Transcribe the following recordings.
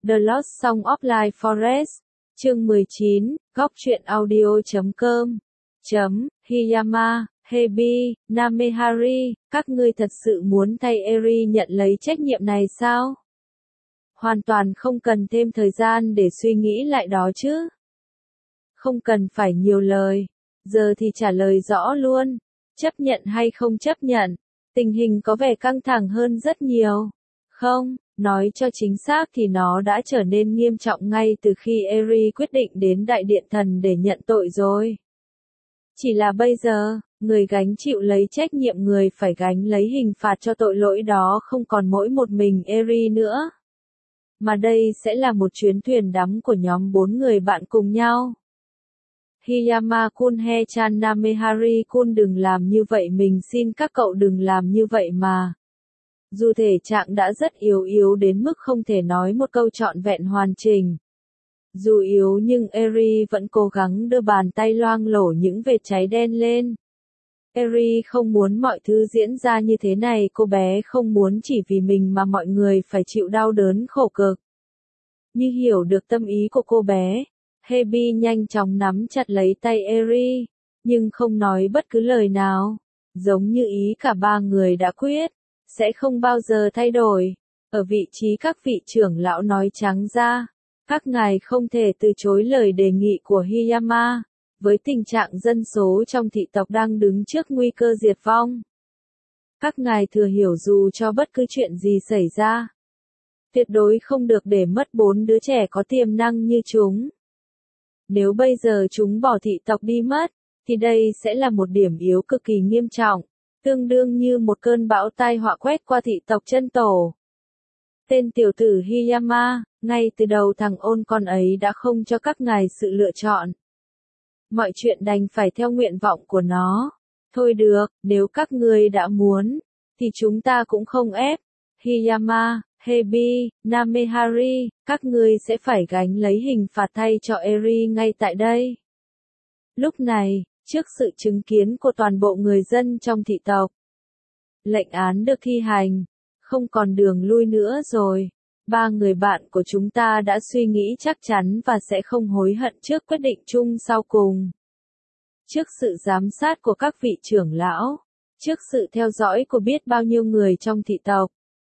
The Lost Song of Life Forest. Chương 19, góc truyện audio.com. Hiyama, Hebi, Namehari, các ngươi thật sự muốn thay Eri nhận lấy trách nhiệm này sao? Hoàn toàn không cần thêm thời gian để suy nghĩ lại đó chứ. Không cần phải nhiều lời, giờ thì trả lời rõ luôn, chấp nhận hay không chấp nhận. Tình hình có vẻ căng thẳng hơn rất nhiều. Không, nói cho chính xác thì nó đã trở nên nghiêm trọng ngay từ khi Eri quyết định đến Đại Điện Thần để nhận tội rồi. Chỉ là bây giờ, người gánh chịu lấy trách nhiệm, người phải gánh lấy hình phạt cho tội lỗi đó không còn mỗi một mình Eri nữa. Mà đây sẽ là một chuyến thuyền đắm của nhóm 4 người bạn cùng nhau. Hiyama-kun, He-chan, Namehari-kun, đừng làm như vậy, mình xin các cậu đừng làm như vậy mà. Dù thể trạng đã rất yếu đến mức không thể nói một câu trọn vẹn hoàn chỉnh. Dù yếu nhưng Eri vẫn cố gắng đưa bàn tay loang lổ những vệt cháy đen lên. Eri không muốn mọi thứ diễn ra như thế này, cô bé không muốn chỉ vì mình mà mọi người phải chịu đau đớn khổ cực. Như hiểu được tâm ý của cô bé, Hebi nhanh chóng nắm chặt lấy tay Eri, nhưng không nói bất cứ lời nào, giống như ý cả ba người đã quyết, sẽ không bao giờ thay đổi. Ở vị trí các vị trưởng lão nói trắng ra, các ngài không thể từ chối lời đề nghị của Hiyama, với tình trạng dân số trong thị tộc đang đứng trước nguy cơ diệt vong. Các ngài thừa hiểu dù cho bất cứ chuyện gì xảy ra, tuyệt đối không được để mất 4 đứa trẻ có tiềm năng như chúng. Nếu bây giờ chúng bỏ thị tộc đi mất, thì đây sẽ là một điểm yếu cực kỳ nghiêm trọng, tương đương như một cơn bão tai họa quét qua thị tộc chân tổ. Tên tiểu tử Hiyama, ngay từ đầu thằng ôn con ấy đã không cho các ngài sự lựa chọn. Mọi chuyện đành phải theo nguyện vọng của nó. Thôi được, nếu các ngươi đã muốn, thì chúng ta cũng không ép. Hiyama, Hebi, Namehari, các ngươi sẽ phải gánh lấy hình phạt thay cho Eri ngay tại đây. Lúc này, trước sự chứng kiến của toàn bộ người dân trong thị tộc, lệnh án được thi hành, không còn đường lui nữa rồi. Ba người bạn của chúng ta đã suy nghĩ chắc chắn và sẽ không hối hận trước quyết định chung sau cùng. Trước sự giám sát của các vị trưởng lão, trước sự theo dõi của biết bao nhiêu người trong thị tộc,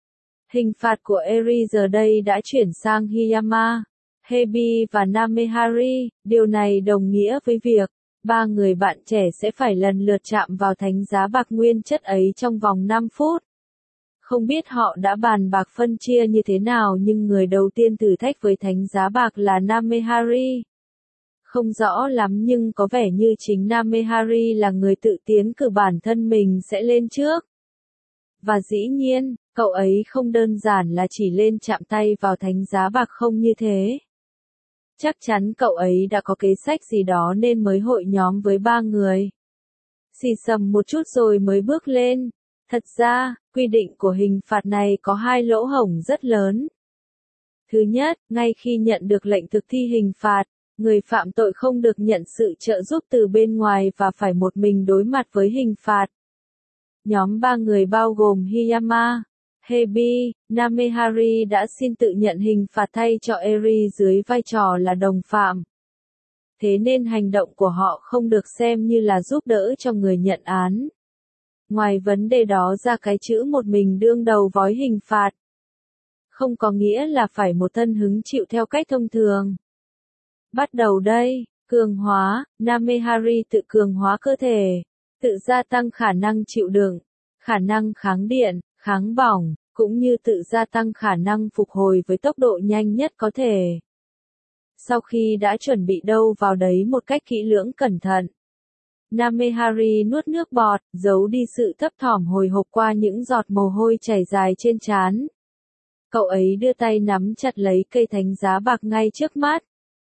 hình phạt của Eri giờ đây đã chuyển sang Hiyama, Hebi và Namehari. Điều này đồng nghĩa với việc, ba người bạn trẻ sẽ phải lần lượt chạm vào thánh giá bạc nguyên chất ấy trong vòng 5 phút. Không biết họ đã bàn bạc phân chia như thế nào, nhưng người đầu tiên thử thách với thánh giá bạc là Namehari. Không rõ lắm nhưng có vẻ như chính Namehari là người tự tiến cử bản thân mình sẽ lên trước. Và dĩ nhiên, cậu ấy không đơn giản là chỉ lên chạm tay vào thánh giá bạc không như thế. Chắc chắn cậu ấy đã có kế sách gì đó nên mới hội nhóm với ba người. Xì xầm một chút rồi mới bước lên. Thật ra, quy định của hình phạt này có 2 lỗ hổng rất lớn. Thứ nhất, ngay khi nhận được lệnh thực thi hình phạt, người phạm tội không được nhận sự trợ giúp từ bên ngoài và phải một mình đối mặt với hình phạt. Nhóm 3 người bao gồm Hiyama, Hebi, Namehari đã xin tự nhận hình phạt thay cho Eri dưới vai trò là đồng phạm. Thế nên hành động của họ không được xem như là giúp đỡ cho người nhận án. Ngoài vấn đề đó ra, cái chữ một mình đương đầu vói hình phạt không có nghĩa là phải một thân hứng chịu theo cách thông thường. Bắt đầu đây, cường hóa, Namehari tự cường hóa cơ thể, tự gia tăng khả năng chịu đựng, khả năng kháng điện, kháng bỏng, cũng như tự gia tăng khả năng phục hồi với tốc độ nhanh nhất có thể. Sau khi đã chuẩn bị đâu vào đấy một cách kỹ lưỡng cẩn thận, Namehari nuốt nước bọt, giấu đi sự thấp thỏm hồi hộp qua những giọt mồ hôi chảy dài trên trán. Cậu ấy đưa tay nắm chặt lấy cây thánh giá bạc ngay trước mắt.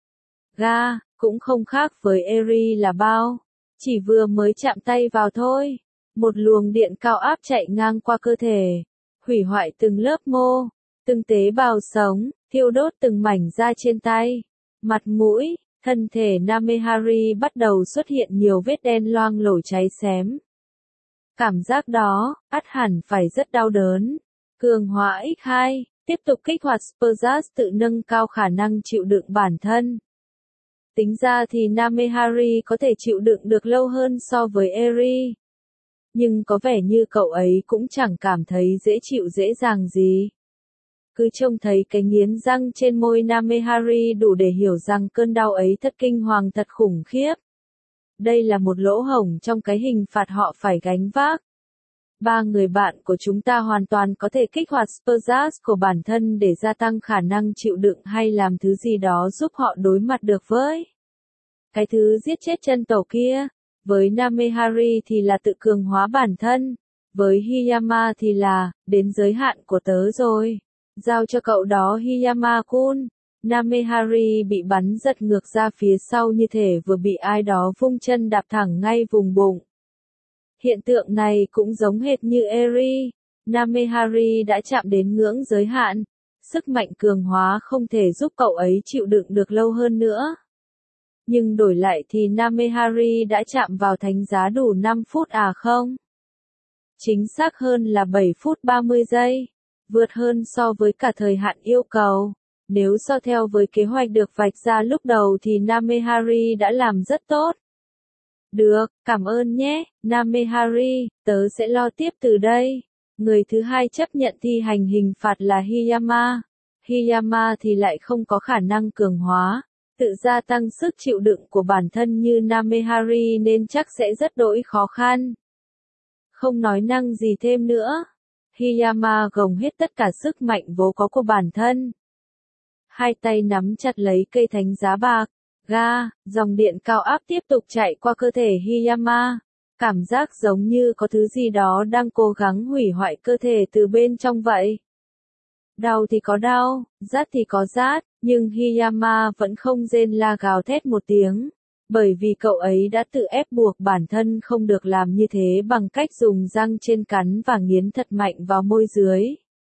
Ga, cũng không khác với Eri là bao. Chỉ vừa mới chạm tay vào thôi. Một luồng điện cao áp chạy ngang qua cơ thể, hủy hoại từng lớp mô, từng tế bào sống, thiêu đốt từng mảnh da trên tay, mặt mũi. Thân thể Namehari bắt đầu xuất hiện nhiều vết đen loang lổ cháy xém. Cảm giác đó, ắt hẳn phải rất đau đớn. Cường hóa X2, Tiếp tục kích hoạt Spurs tự nâng cao khả năng chịu đựng bản thân. Tính ra thì Namehari có thể chịu đựng được lâu hơn so với Eri. Nhưng có vẻ như cậu ấy cũng chẳng cảm thấy dễ chịu dễ dàng gì. Cứ trông thấy cái nghiến răng trên môi Namehari đủ để hiểu rằng cơn đau ấy thật kinh hoàng thật khủng khiếp. Đây là một lỗ hổng trong cái hình phạt họ phải gánh vác. Ba người bạn của chúng ta hoàn toàn có thể kích hoạt Spurs của bản thân để gia tăng khả năng chịu đựng hay làm thứ gì đó giúp họ đối mặt được với cái thứ giết chết chân tàu kia. Với Namehari thì là tự cường hóa bản thân. Với Hiyama thì là, đến giới hạn của tớ rồi. Giao cho cậu đó Hiyama-kun. Namehari bị bắn giật ngược ra phía sau như thể vừa bị ai đó vung chân đạp thẳng ngay vùng bụng. Hiện tượng này cũng giống hệt như Eri. Namehari đã chạm đến ngưỡng giới hạn. Sức mạnh cường hóa không thể giúp cậu ấy chịu đựng được lâu hơn nữa. Nhưng đổi lại thì Namehari đã chạm vào thánh giá đủ 5 phút à không? Chính xác hơn là 7 phút 30 giây. Vượt hơn so với cả thời hạn yêu cầu. Nếu so theo với kế hoạch được vạch ra lúc đầu thì Namehari đã làm rất tốt. Được, cảm ơn nhé, Namehari, tớ sẽ lo tiếp từ đây. Người thứ hai chấp nhận thi hành hình phạt là Hiyama. Hiyama thì lại không có khả năng cường hóa, tự gia tăng sức chịu đựng của bản thân như Namehari nên chắc sẽ rất đỗi khó khăn. Không nói năng gì thêm nữa. Hiyama gồng hết tất cả sức mạnh vốn có của bản thân. Hai tay nắm chặt lấy cây thánh giá bạc. Dòng điện cao áp tiếp tục chạy qua cơ thể Hiyama. Cảm giác giống như có thứ gì đó đang cố gắng hủy hoại cơ thể từ bên trong vậy. Đau thì có đau, rát thì có rát, nhưng Hiyama vẫn không rên la gào thét một tiếng. Bởi vì cậu ấy đã tự ép buộc bản thân không được làm như thế bằng cách dùng răng trên cắn và nghiến thật mạnh vào môi dưới.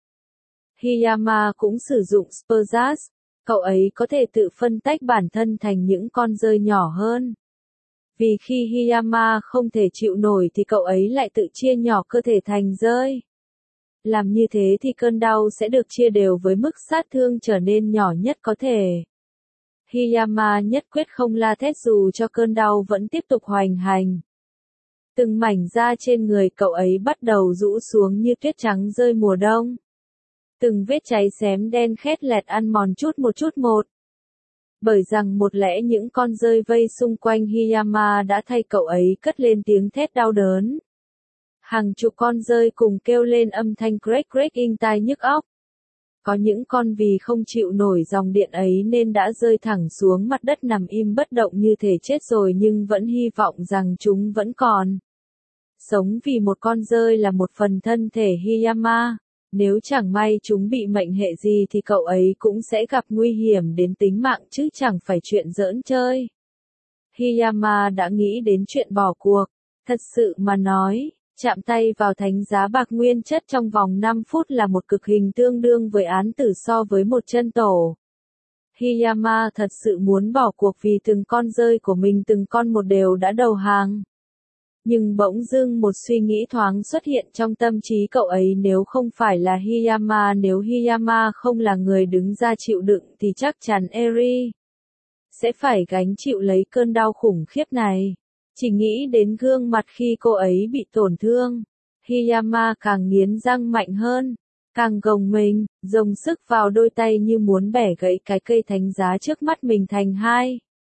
Hiyama cũng sử dụng Spurs. Cậu ấy có thể tự phân tách bản thân thành những con rơi nhỏ hơn. Vì khi Hiyama không thể chịu nổi thì cậu ấy lại tự chia nhỏ cơ thể thành rơi. Làm như thế thì cơn đau sẽ được chia đều với mức sát thương trở nên nhỏ nhất có thể. Hiyama nhất quyết không la thét dù cho cơn đau vẫn tiếp tục hoành hành. Từng mảnh da trên người cậu ấy bắt đầu rũ xuống như tuyết trắng rơi mùa đông. Từng vết cháy xém đen khét lẹt ăn mòn chút một. Bởi rằng một lẽ những con rơi vây xung quanh Hiyama đã thay cậu ấy cất lên tiếng thét đau đớn. Hàng chục con rơi cùng kêu lên âm thanh crek inh tai nhức óc. Có những con vì không chịu nổi dòng điện ấy nên đã rơi thẳng xuống mặt đất nằm im bất động như thể chết rồi nhưng vẫn hy vọng rằng chúng vẫn còn sống vì một con rơi là một phần thân thể Hiyama. Nếu chẳng may chúng bị mệnh hệ gì thì cậu ấy cũng sẽ gặp nguy hiểm đến tính mạng chứ chẳng phải chuyện giỡn chơi. Hiyama đã nghĩ đến chuyện bỏ cuộc. Thật sự mà nói, chạm tay vào thánh giá bạc nguyên chất trong vòng 5 phút là một cực hình tương đương với án tử so với một chân tổ. Hiyama thật sự muốn bỏ cuộc vì từng con rơi của mình từng con một đều đã đầu hàng. Nhưng bỗng dưng một suy nghĩ thoáng xuất hiện trong tâm trí cậu ấy, nếu không phải là Hiyama, nếu Hiyama không là người đứng ra chịu đựng thì chắc chắn Eri sẽ phải gánh chịu lấy cơn đau khủng khiếp này. Chỉ nghĩ đến gương mặt khi cô ấy bị tổn thương, Hiyama càng nghiến răng mạnh hơn, càng gồng mình, dồn sức vào đôi tay như muốn bẻ gãy cái cây thánh giá trước mắt mình thành hai.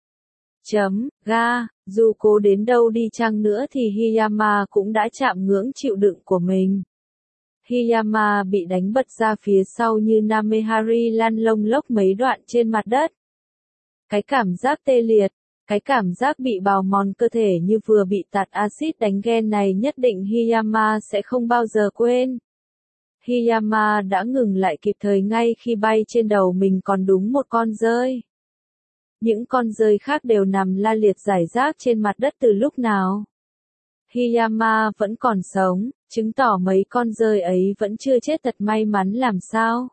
Dù cố đến đâu đi chăng nữa thì Hiyama cũng đã chạm ngưỡng chịu đựng của mình. Hiyama bị đánh bật ra phía sau như Namehari lăn lông lốc mấy đoạn trên mặt đất. Cái cảm giác tê liệt, cái cảm giác bị bào mòn cơ thể như vừa bị tạt axit đánh ghen này nhất định Hiyama sẽ không bao giờ quên. Hiyama đã ngừng lại kịp thời ngay khi bay trên đầu mình còn đúng một con rơi. Những con rơi khác đều nằm la liệt rải rác trên mặt đất từ lúc nào. Hiyama vẫn còn sống, chứng tỏ mấy con rơi ấy vẫn chưa chết thật may mắn làm sao.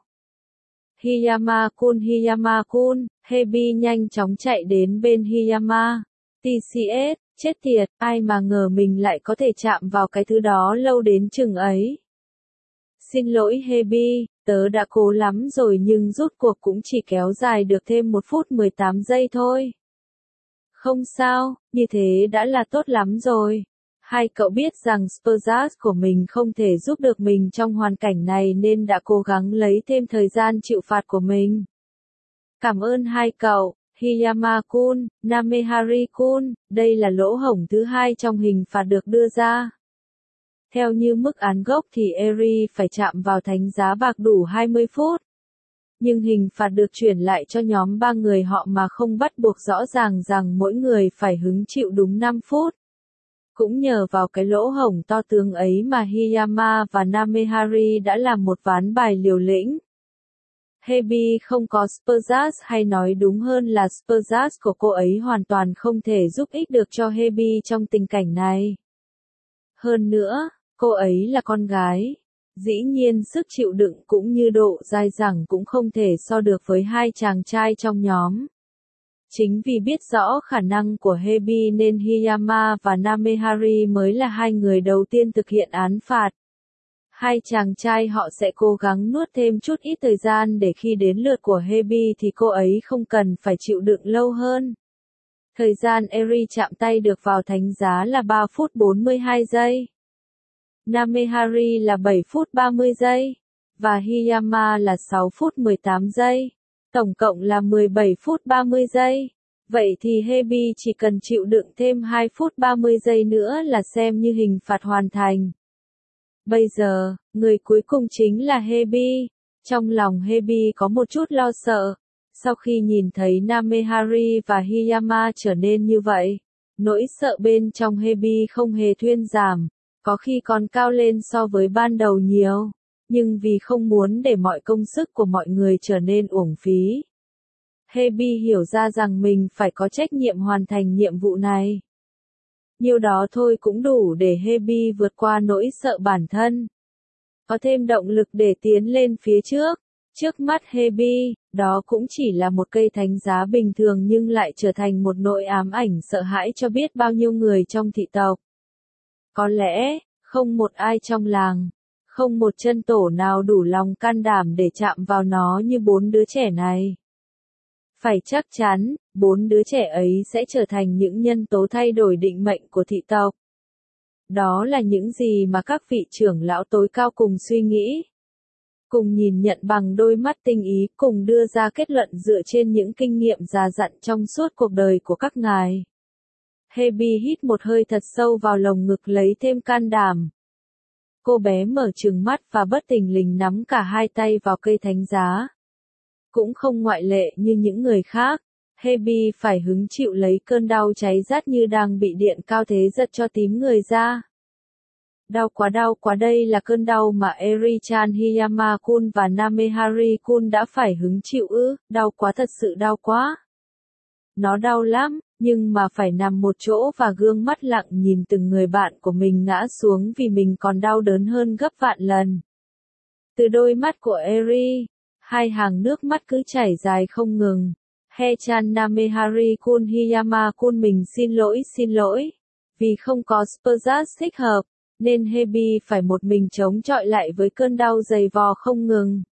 Hiyama-kun, Hebi nhanh chóng chạy đến bên Hiyama. TCS, chết tiệt, ai mà ngờ mình lại có thể chạm vào cái thứ đó lâu đến chừng ấy. Xin lỗi Hebi, Tớ đã cố lắm rồi nhưng rốt cuộc cũng chỉ kéo dài được thêm 1 phút 18 giây thôi. Không sao, như thế đã là tốt lắm rồi. Hai cậu biết rằng Spurs của mình không thể giúp được mình trong hoàn cảnh này nên đã cố gắng lấy thêm thời gian chịu phạt của mình. Cảm ơn hai cậu, Hiyama-kun, Namehari-kun, đây là lỗ hổng thứ hai trong hình phạt được đưa ra. Theo như mức án gốc thì Eri phải chạm vào thánh giá bạc đủ 20 phút. Nhưng hình phạt được chuyển lại cho nhóm 3 người họ mà không bắt buộc rõ ràng rằng mỗi người phải hứng chịu đúng 5 phút. Cũng nhờ vào cái lỗ hổng to tướng ấy mà Hiyama và Namehari đã làm một ván bài liều lĩnh. Hebi không có Spurs, hay nói đúng hơn là Spurs của cô ấy hoàn toàn không thể giúp ích được cho Hebi trong tình cảnh này. Hơn nữa, cô ấy là con gái. Dĩ nhiên sức chịu đựng cũng như độ dai dẳng cũng không thể so được với hai chàng trai trong nhóm. Chính vì biết rõ khả năng của Hebi nên Hiyama và Namehari mới là hai người đầu tiên thực hiện án phạt. Hai chàng trai họ sẽ cố gắng nuốt thêm chút ít thời gian để khi đến lượt của Hebi thì cô ấy không cần phải chịu đựng lâu hơn. Thời gian Eri chạm tay được vào thánh giá là 3 phút 42 giây. Namehari là 7 phút 30 giây. Và Hiyama là 6 phút 18 giây. Tổng cộng là 17 phút 30 giây. Vậy thì Hebi chỉ cần chịu đựng thêm 2 phút 30 giây nữa là xem như hình phạt hoàn thành. Bây giờ, người cuối cùng chính là Hebi. Trong lòng Hebi có một chút lo sợ. Sau khi nhìn thấy Namehari và Hiyama trở nên như vậy, nỗi sợ bên trong Hebi không hề thuyên giảm, có khi còn cao lên so với ban đầu nhiều. Nhưng vì không muốn để mọi công sức của mọi người trở nên uổng phí, Hebi hiểu ra rằng mình phải có trách nhiệm hoàn thành nhiệm vụ này. Nhiêu đó thôi cũng đủ để Hebi vượt qua nỗi sợ bản thân. Có thêm động lực để tiến lên phía trước. Trước mắt Hebi, đó cũng chỉ là một cây thánh giá bình thường nhưng lại trở thành một nỗi ám ảnh sợ hãi cho biết bao nhiêu người trong thị tộc. Có lẽ, không một ai trong làng, không một chân tổ nào đủ lòng can đảm để chạm vào nó như 4 đứa trẻ này. Phải chắc chắn, 4 đứa trẻ ấy sẽ trở thành những nhân tố thay đổi định mệnh của thị tộc. Đó là những gì mà các vị trưởng lão tối cao cùng suy nghĩ. Cùng nhìn nhận bằng đôi mắt tinh ý, cùng đưa ra kết luận dựa trên những kinh nghiệm già dặn trong suốt cuộc đời của các ngài. Hebi hít một hơi thật sâu vào lồng ngực lấy thêm can đảm. Cô bé mở trừng mắt và bất thình lình nắm cả hai tay vào cây thánh giá. Cũng không ngoại lệ như những người khác, Hebi phải hứng chịu lấy cơn đau cháy rát như đang bị điện cao thế giật cho tím người ra. Đau quá đây là cơn đau mà Eri-chan Hiyama-kun và Namehari-kun đã phải hứng chịu ư, đau quá thật sự đau quá. Nó đau lắm, nhưng mà phải nằm một chỗ và gương mắt lặng nhìn từng người bạn của mình ngã xuống vì mình còn đau đớn hơn gấp vạn lần. Từ đôi mắt của Eri, hai hàng nước mắt cứ chảy dài không ngừng. He-chan Namehari-kun Hiyama-kun mình xin lỗi, vì không có Spurs thích hợp, nên Hebi phải một mình chống chọi lại với cơn đau dày vò không ngừng.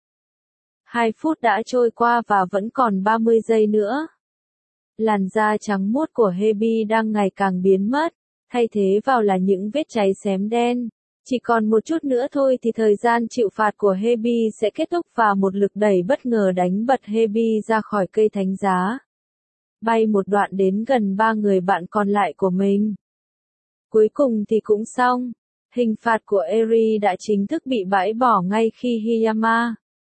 2 phút đã trôi qua và vẫn còn 30 giây nữa. Làn da trắng muốt của Hebi đang ngày càng biến mất, thay thế vào là những vết cháy xém đen. Chỉ còn một chút nữa thôi thì thời gian chịu phạt của Hebi sẽ kết thúc và một lực đẩy bất ngờ đánh bật Hebi ra khỏi cây thánh giá. Bay một đoạn đến gần 3 người bạn còn lại của mình. Cuối cùng thì cũng xong. Hình phạt của Eri đã chính thức bị bãi bỏ ngay khi Hiyama,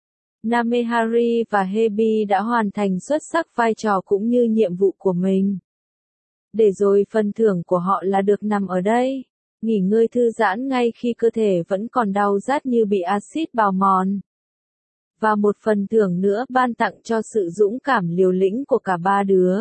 Namehari và Hebi đã hoàn thành xuất sắc vai trò cũng như nhiệm vụ của mình. Để rồi phần thưởng của họ là được nằm ở đây, nghỉ ngơi thư giãn ngay khi cơ thể vẫn còn đau rát như bị axit bào mòn. Và một phần thưởng nữa ban tặng cho sự dũng cảm liều lĩnh của cả 3 đứa.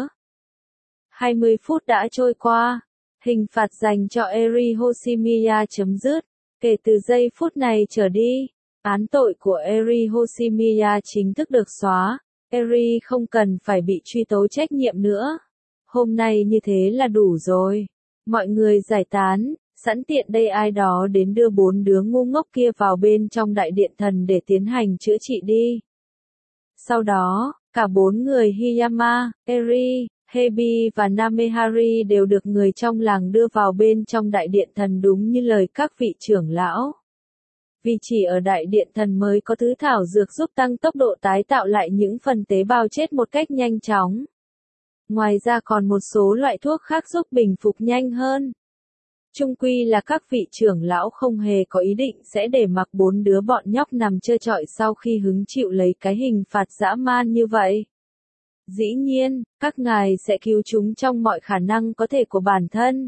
20 phút đã trôi qua. Hình phạt dành cho Eri Hoshimiya chấm dứt. Kể từ giây phút này trở đi, án tội của Eri Hoshimiya chính thức được xóa. Eri không cần phải bị truy tố trách nhiệm nữa. Hôm nay như thế là đủ rồi. Mọi người giải tán, Sẵn tiện đây ai đó đến đưa 4 đứa ngu ngốc kia vào bên trong đại điện thần để tiến hành chữa trị đi. Sau đó, cả 4 người Hiyama, Eri, Hebi và Namehari đều được người trong làng đưa vào bên trong đại điện thần đúng như lời các vị trưởng lão. Vì chỉ ở đại điện thần mới có thứ thảo dược giúp tăng tốc độ tái tạo lại những phần tế bào chết một cách nhanh chóng. Ngoài ra còn một số loại thuốc khác giúp bình phục nhanh hơn. Chung quy là các vị trưởng lão không hề có ý định sẽ để mặc 4 đứa bọn nhóc nằm trơ trọi sau khi hứng chịu lấy cái hình phạt dã man như vậy. Dĩ nhiên, các ngài sẽ cứu chúng trong mọi khả năng có thể của bản thân.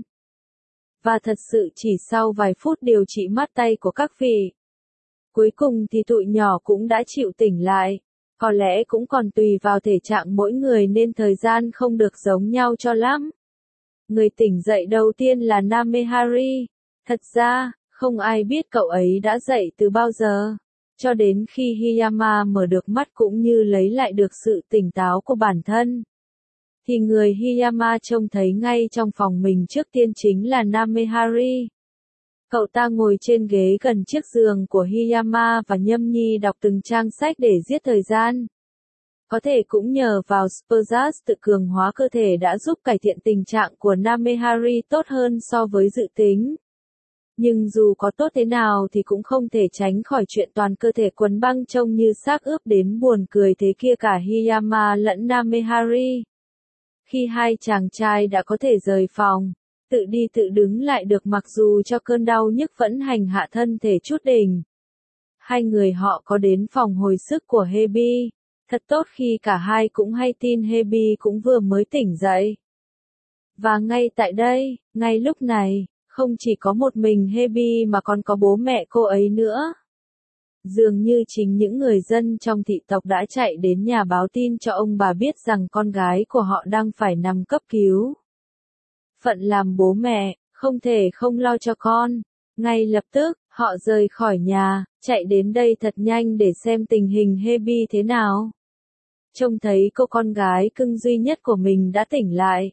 Và thật sự chỉ sau vài phút điều trị mát tay của các vị, cuối cùng thì tụi nhỏ cũng đã chịu tỉnh lại. Có lẽ cũng còn tùy vào thể trạng mỗi người nên thời gian không được giống nhau cho lắm. Người tỉnh dậy đầu tiên là Namehari. Thật ra, không ai biết cậu ấy đã dậy từ bao giờ. Cho đến khi Hiyama mở được mắt cũng như lấy lại được sự tỉnh táo của bản thân, thì người Hiyama trông thấy ngay trong phòng mình trước tiên chính là Namehari. Cậu ta ngồi trên ghế gần chiếc giường của Hiyama và nhâm nhi đọc từng trang sách để giết thời gian. Có thể cũng nhờ vào Spurgas tự cường hóa cơ thể đã giúp cải thiện tình trạng của Namehari tốt hơn so với dự tính. Nhưng dù có tốt thế nào thì cũng không thể tránh khỏi chuyện toàn cơ thể quấn băng trông như xác ướp đến buồn cười thế kia cả Hiyama lẫn Namehari. Khi hai chàng trai đã có thể rời phòng, tự đi tự đứng lại được mặc dù cho cơn đau nhức vẫn hành hạ thân thể chút đỉnh. Hai người họ có đến phòng hồi sức của Hebi. Thật tốt khi cả hai cũng hay tin Hebi cũng vừa mới tỉnh dậy. Và ngay tại đây, ngay lúc này, không chỉ có một mình Hebi mà còn có bố mẹ cô ấy nữa. Dường như chính những người dân trong thị tộc đã chạy đến nhà báo tin cho ông bà biết rằng con gái của họ đang phải nằm cấp cứu. Phận làm bố mẹ, không thể không lo cho con. Ngay lập tức, họ rời khỏi nhà, chạy đến đây thật nhanh để xem tình hình Hebi thế nào. Trông thấy cô con gái cưng duy nhất của mình đã tỉnh lại.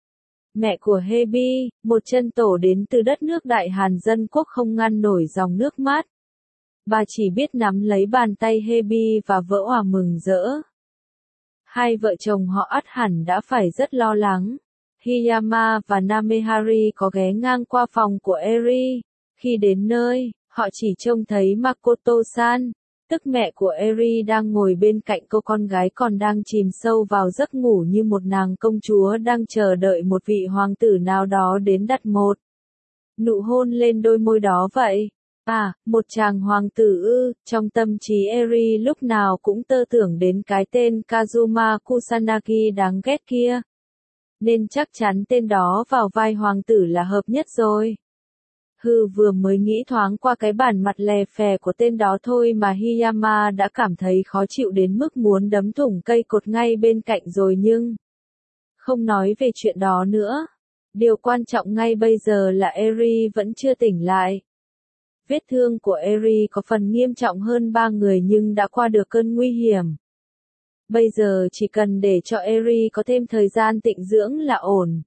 Mẹ của Hebi, một chân tổ đến từ đất nước Đại Hàn Dân Quốc không ngăn nổi dòng nước mắt. Bà chỉ biết nắm lấy bàn tay Hebi và vỡ òa mừng rỡ. Hai vợ chồng họ ắt hẳn đã phải rất lo lắng. Hiyama và Namehari có ghé ngang qua phòng của Eri. Khi đến nơi, họ chỉ trông thấy Makoto-san, tức mẹ của Eri đang ngồi bên cạnh cô con gái còn đang chìm sâu vào giấc ngủ như một nàng công chúa đang chờ đợi một vị hoàng tử nào đó đến đặt một nụ hôn lên đôi môi đó vậy. À, một chàng hoàng tử ư, trong tâm trí Eri lúc nào cũng tơ tưởng đến cái tên Kazuma Kusanagi đáng ghét kia. Nên chắc chắn tên đó vào vai hoàng tử là hợp nhất rồi. Vừa mới nghĩ thoáng qua cái bản mặt lè phè của tên đó thôi mà Hiyama đã cảm thấy khó chịu đến mức muốn đấm thủng cây cột ngay bên cạnh rồi nhưng... Không nói về chuyện đó nữa. Điều quan trọng ngay bây giờ là Eri vẫn chưa tỉnh lại. Vết thương của Eri có phần nghiêm trọng hơn 3 người nhưng đã qua được cơn nguy hiểm. Bây giờ chỉ cần để cho Eri có thêm thời gian tịnh dưỡng là ổn.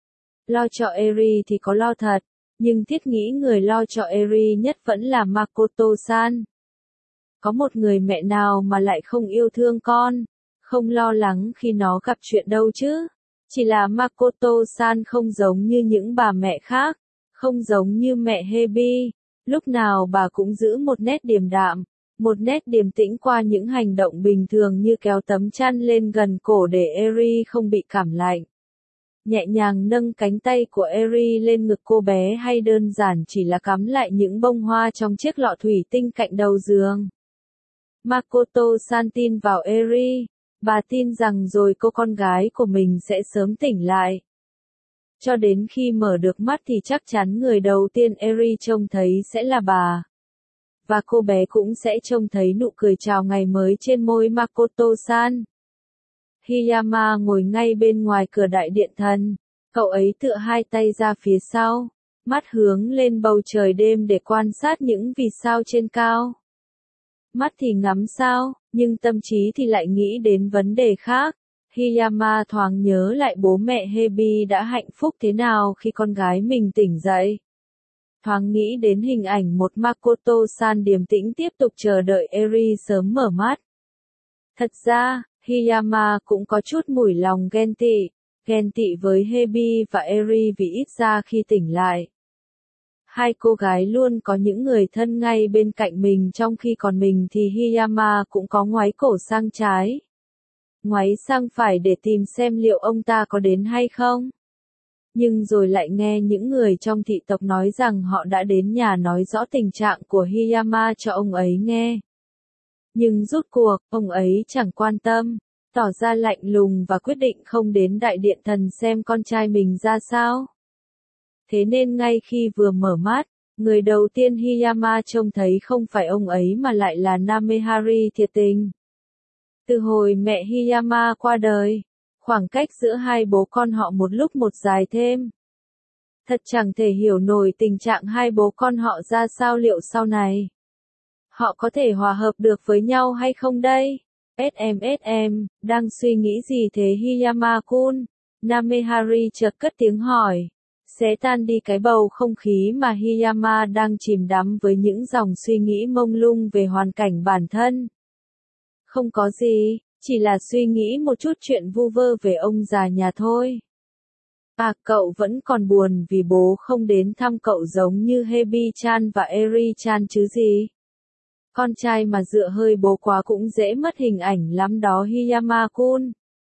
Lo cho Eri thì có lo thật, nhưng thiết nghĩ người lo cho Eri nhất vẫn là Makoto-san. Có một người mẹ nào mà lại không yêu thương con, không lo lắng khi nó gặp chuyện đâu chứ. Chỉ là Makoto-san không giống như những bà mẹ khác, không giống như mẹ Hebi. Lúc nào bà cũng giữ một nét điềm đạm, một nét điềm tĩnh qua những hành động bình thường như kéo tấm chăn lên gần cổ để Eri không bị cảm lạnh. Nhẹ nhàng nâng cánh tay của Eri lên ngực cô bé hay đơn giản chỉ là cắm lại những bông hoa trong chiếc lọ thủy tinh cạnh đầu giường. Makoto-san tin vào Eri, bà tin rằng rồi cô con gái của mình sẽ sớm tỉnh lại. Cho đến khi mở được mắt thì chắc chắn người đầu tiên Eri trông thấy sẽ là bà. Và cô bé cũng sẽ trông thấy nụ cười chào ngày mới trên môi Makoto-san. Hiyama ngồi ngay bên ngoài cửa đại điện thần. Cậu ấy tựa hai tay ra phía sau, mắt hướng lên bầu trời đêm để quan sát những vì sao trên cao. Mắt thì ngắm sao, nhưng tâm trí thì lại nghĩ đến vấn đề khác. Hiyama thoáng nhớ lại bố mẹ Hebi đã hạnh phúc thế nào khi con gái mình tỉnh dậy. thoáng nghĩ đến hình ảnh một Makoto-san điềm tĩnh tiếp tục chờ đợi Eri sớm mở mắt. Thật ra, Hiyama cũng có chút mủi lòng ghen tị với Hebi và Eri vì ít ra khi tỉnh lại. Hai cô gái luôn có những người thân ngay bên cạnh mình trong khi còn mình thì Hiyama cũng có ngoái cổ sang trái. Ngoáy sang phải để tìm xem liệu ông ta có đến hay không. Nhưng rồi lại nghe những người trong thị tộc nói rằng họ đã đến nhà nói rõ tình trạng của Hiyama cho ông ấy nghe. Nhưng rốt cuộc, ông ấy chẳng quan tâm, tỏ ra lạnh lùng và quyết định không đến đại điện thần xem con trai mình ra sao. Thế nên ngay khi vừa mở mắt, người đầu tiên Hiyama trông thấy không phải ông ấy mà lại là Namehari thiệt tình. Từ hồi mẹ Hiyama qua đời, khoảng cách giữa hai bố con họ một lúc một dài thêm. Thật chẳng thể hiểu nổi tình trạng hai bố con họ ra sao liệu sau này. Họ có thể hòa hợp được với nhau hay không đây? SM, đang suy nghĩ gì thế Hiyama-kun? Namehari chợt cất tiếng hỏi. Xé tan đi cái bầu không khí mà Hiyama đang chìm đắm với những dòng suy nghĩ mông lung về hoàn cảnh bản thân. Không có gì, chỉ là suy nghĩ một chút chuyện vu vơ về ông già nhà thôi. À, cậu vẫn còn buồn vì bố không đến thăm cậu giống như Hebi-chan và Eri-chan chứ gì? Con trai mà dựa hơi bố quá cũng dễ mất hình ảnh lắm đó Hiyama-kun.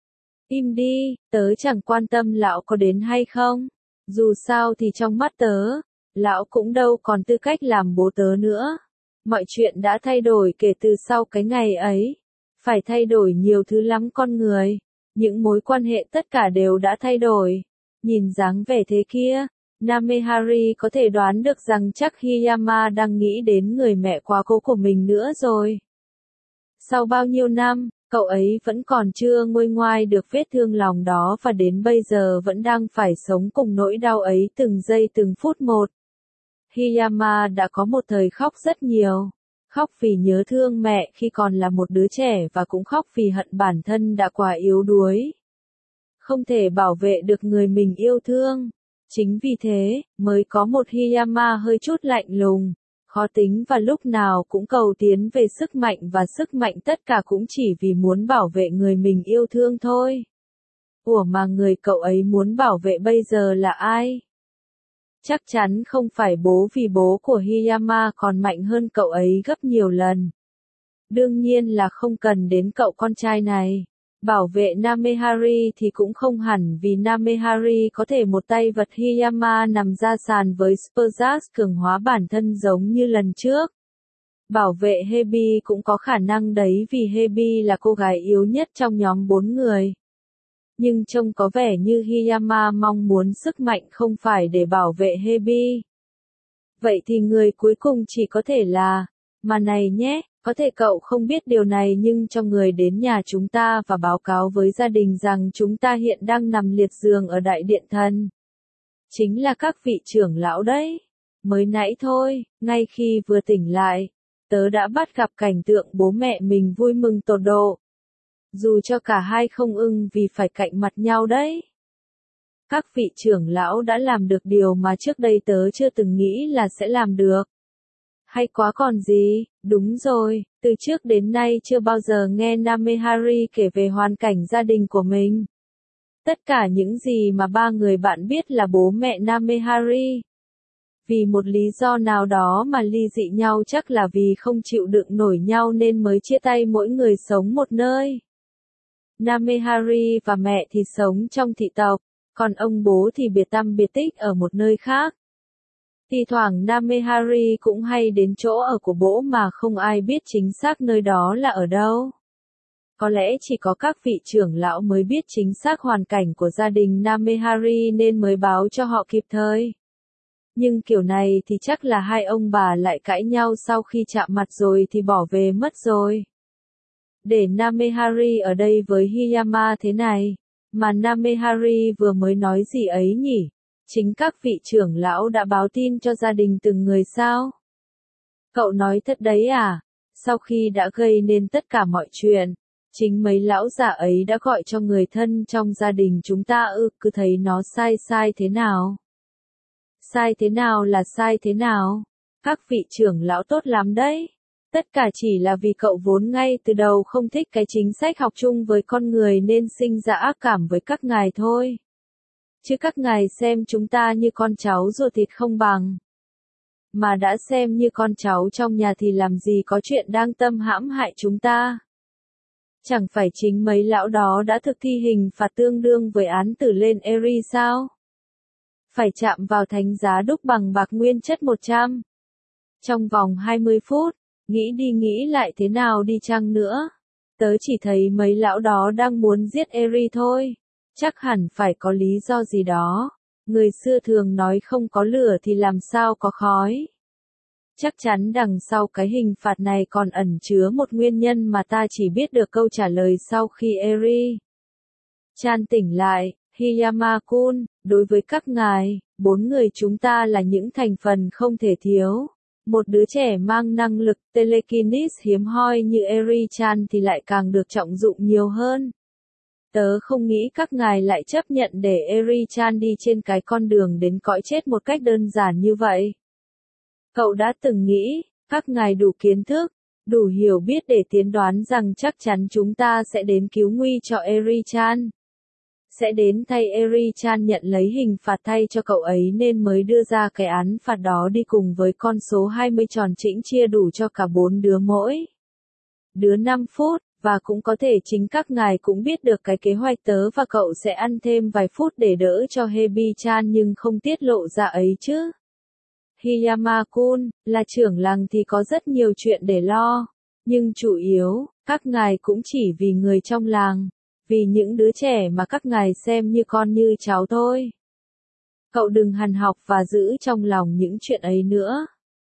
Im đi, tớ chẳng quan tâm lão có đến hay không. Dù sao thì trong mắt tớ, lão cũng đâu còn tư cách làm bố tớ nữa. Mọi chuyện đã thay đổi kể từ sau cái ngày ấy. Phải thay đổi nhiều thứ lắm con người. Những mối quan hệ tất cả đều đã thay đổi. Nhìn dáng vẻ thế kia, Namehari có thể đoán được rằng chắc Hiyama đang nghĩ đến người mẹ quá cố của mình nữa rồi. Sau bao nhiêu năm, cậu ấy vẫn còn chưa nguôi ngoai được vết thương lòng đó và đến bây giờ vẫn đang phải sống cùng nỗi đau ấy từng giây từng phút một. Hiyama đã có một thời khóc rất nhiều. Khóc vì nhớ thương mẹ khi còn là một đứa trẻ và cũng khóc vì hận bản thân đã quá yếu đuối. Không thể bảo vệ được người mình yêu thương. Chính vì thế, mới có một Hiyama hơi chút lạnh lùng, khó tính và lúc nào cũng cầu tiến về sức mạnh và sức mạnh tất cả cũng chỉ vì muốn bảo vệ người mình yêu thương thôi. Ủa mà người cậu ấy muốn bảo vệ bây giờ là ai? Chắc chắn không phải bố vì bố của Hiyama còn mạnh hơn cậu ấy gấp nhiều lần. Đương nhiên là không cần đến cậu con trai này. Bảo vệ Namehari thì cũng không hẳn vì Namehari có thể một tay vật Hiyama nằm ra sàn với Spurgas cường hóa bản thân giống như lần trước. Bảo vệ Hebi cũng có khả năng đấy vì Hebi là cô gái yếu nhất trong nhóm 4 người. Nhưng trông có vẻ như Hiyama mong muốn sức mạnh không phải để bảo vệ Hebi. Vậy thì người cuối cùng chỉ có thể là, mà này nhé, có thể cậu không biết điều này nhưng cho người đến nhà chúng ta và báo cáo với gia đình rằng chúng ta hiện đang nằm liệt giường ở đại điện thần. Chính là các vị trưởng lão đấy. Mới nãy thôi, ngay khi vừa tỉnh lại, tớ đã bắt gặp cảnh tượng bố mẹ mình vui mừng tột độ. Dù cho cả hai không ưng vì phải cạnh mặt nhau đấy. Các vị trưởng lão đã làm được điều mà trước đây tớ chưa từng nghĩ là sẽ làm được. Hay quá còn gì, đúng rồi, từ trước đến nay chưa bao giờ nghe Namehari kể về hoàn cảnh gia đình của mình. Tất cả những gì mà ba người bạn biết là bố mẹ Namehari. Vì một lý do nào đó mà ly dị nhau chắc là vì không chịu đựng nổi nhau nên mới chia tay mỗi người sống một nơi. Namehari và mẹ thì sống trong thị tộc, còn ông bố thì biệt tăm biệt tích ở một nơi khác. Thì thoảng Namehari cũng hay đến chỗ ở của bố mà không ai biết chính xác nơi đó là ở đâu. Có lẽ chỉ có các vị trưởng lão mới biết chính xác hoàn cảnh của gia đình Namehari nên mới báo cho họ kịp thời. Nhưng kiểu này thì chắc là hai ông bà lại cãi nhau sau khi chạm mặt rồi thì bỏ về mất rồi. Để Namehari ở đây với Hiyama thế này, mà Namehari vừa mới nói gì ấy nhỉ? Chính các vị trưởng lão đã báo tin cho gia đình từng người sao? Cậu nói thật đấy à? Sau khi đã gây nên tất cả mọi chuyện, chính mấy lão già ấy đã gọi cho người thân trong gia đình chúng ta cứ thấy nó sai sai thế nào? Sai thế nào là sai thế nào? Các vị trưởng lão tốt lắm đấy. Tất cả chỉ là vì cậu vốn ngay từ đầu không thích cái chính sách học chung với con người nên sinh ra ác cảm với các ngài thôi. Chứ các ngài xem chúng ta như con cháu ruột thịt không bằng. Mà đã xem như con cháu trong nhà thì làm gì có chuyện đang tâm hãm hại chúng ta. Chẳng phải chính mấy lão đó đã thực thi hình phạt tương đương với án tử lên Eri sao? Phải chạm vào thánh giá đúc bằng bạc nguyên chất 100. Trong vòng 20 phút, nghĩ đi nghĩ lại thế nào đi chăng nữa. Tớ chỉ thấy mấy lão đó đang muốn giết Eri thôi. Chắc hẳn phải có lý do gì đó. Người xưa thường nói không có lửa thì làm sao có khói. Chắc chắn đằng sau cái hình phạt này còn ẩn chứa một nguyên nhân mà ta chỉ biết được câu trả lời sau khi Eri Chan tỉnh lại. Hiyama-kun, đối với các ngài, 4 người chúng ta là những thành phần không thể thiếu. Một đứa trẻ mang năng lực telekinesis hiếm hoi như Eri Chan thì lại càng được trọng dụng nhiều hơn. Tớ không nghĩ các ngài lại chấp nhận để Eri Chan đi trên cái con đường đến cõi chết một cách đơn giản như vậy. Cậu đã từng nghĩ, các ngài đủ kiến thức, đủ hiểu biết để tiên đoán rằng chắc chắn chúng ta sẽ đến cứu nguy cho Eri Chan. Sẽ đến thay Eri Chan nhận lấy hình phạt thay cho cậu ấy nên mới đưa ra cái án phạt đó đi cùng với con số 20 tròn chỉnh chia đủ cho cả 4 đứa mỗi. Đứa 5 phút, và cũng có thể chính các ngài cũng biết được cái kế hoạch tớ và cậu sẽ ăn thêm vài phút để đỡ cho Hebi Chan nhưng không tiết lộ ra ấy chứ. Hiyama-kun, là trưởng làng thì có rất nhiều chuyện để lo, nhưng chủ yếu, các ngài cũng chỉ vì người trong làng. Vì những đứa trẻ mà các ngài xem như con như cháu thôi. Cậu đừng hằn học và giữ trong lòng những chuyện ấy nữa.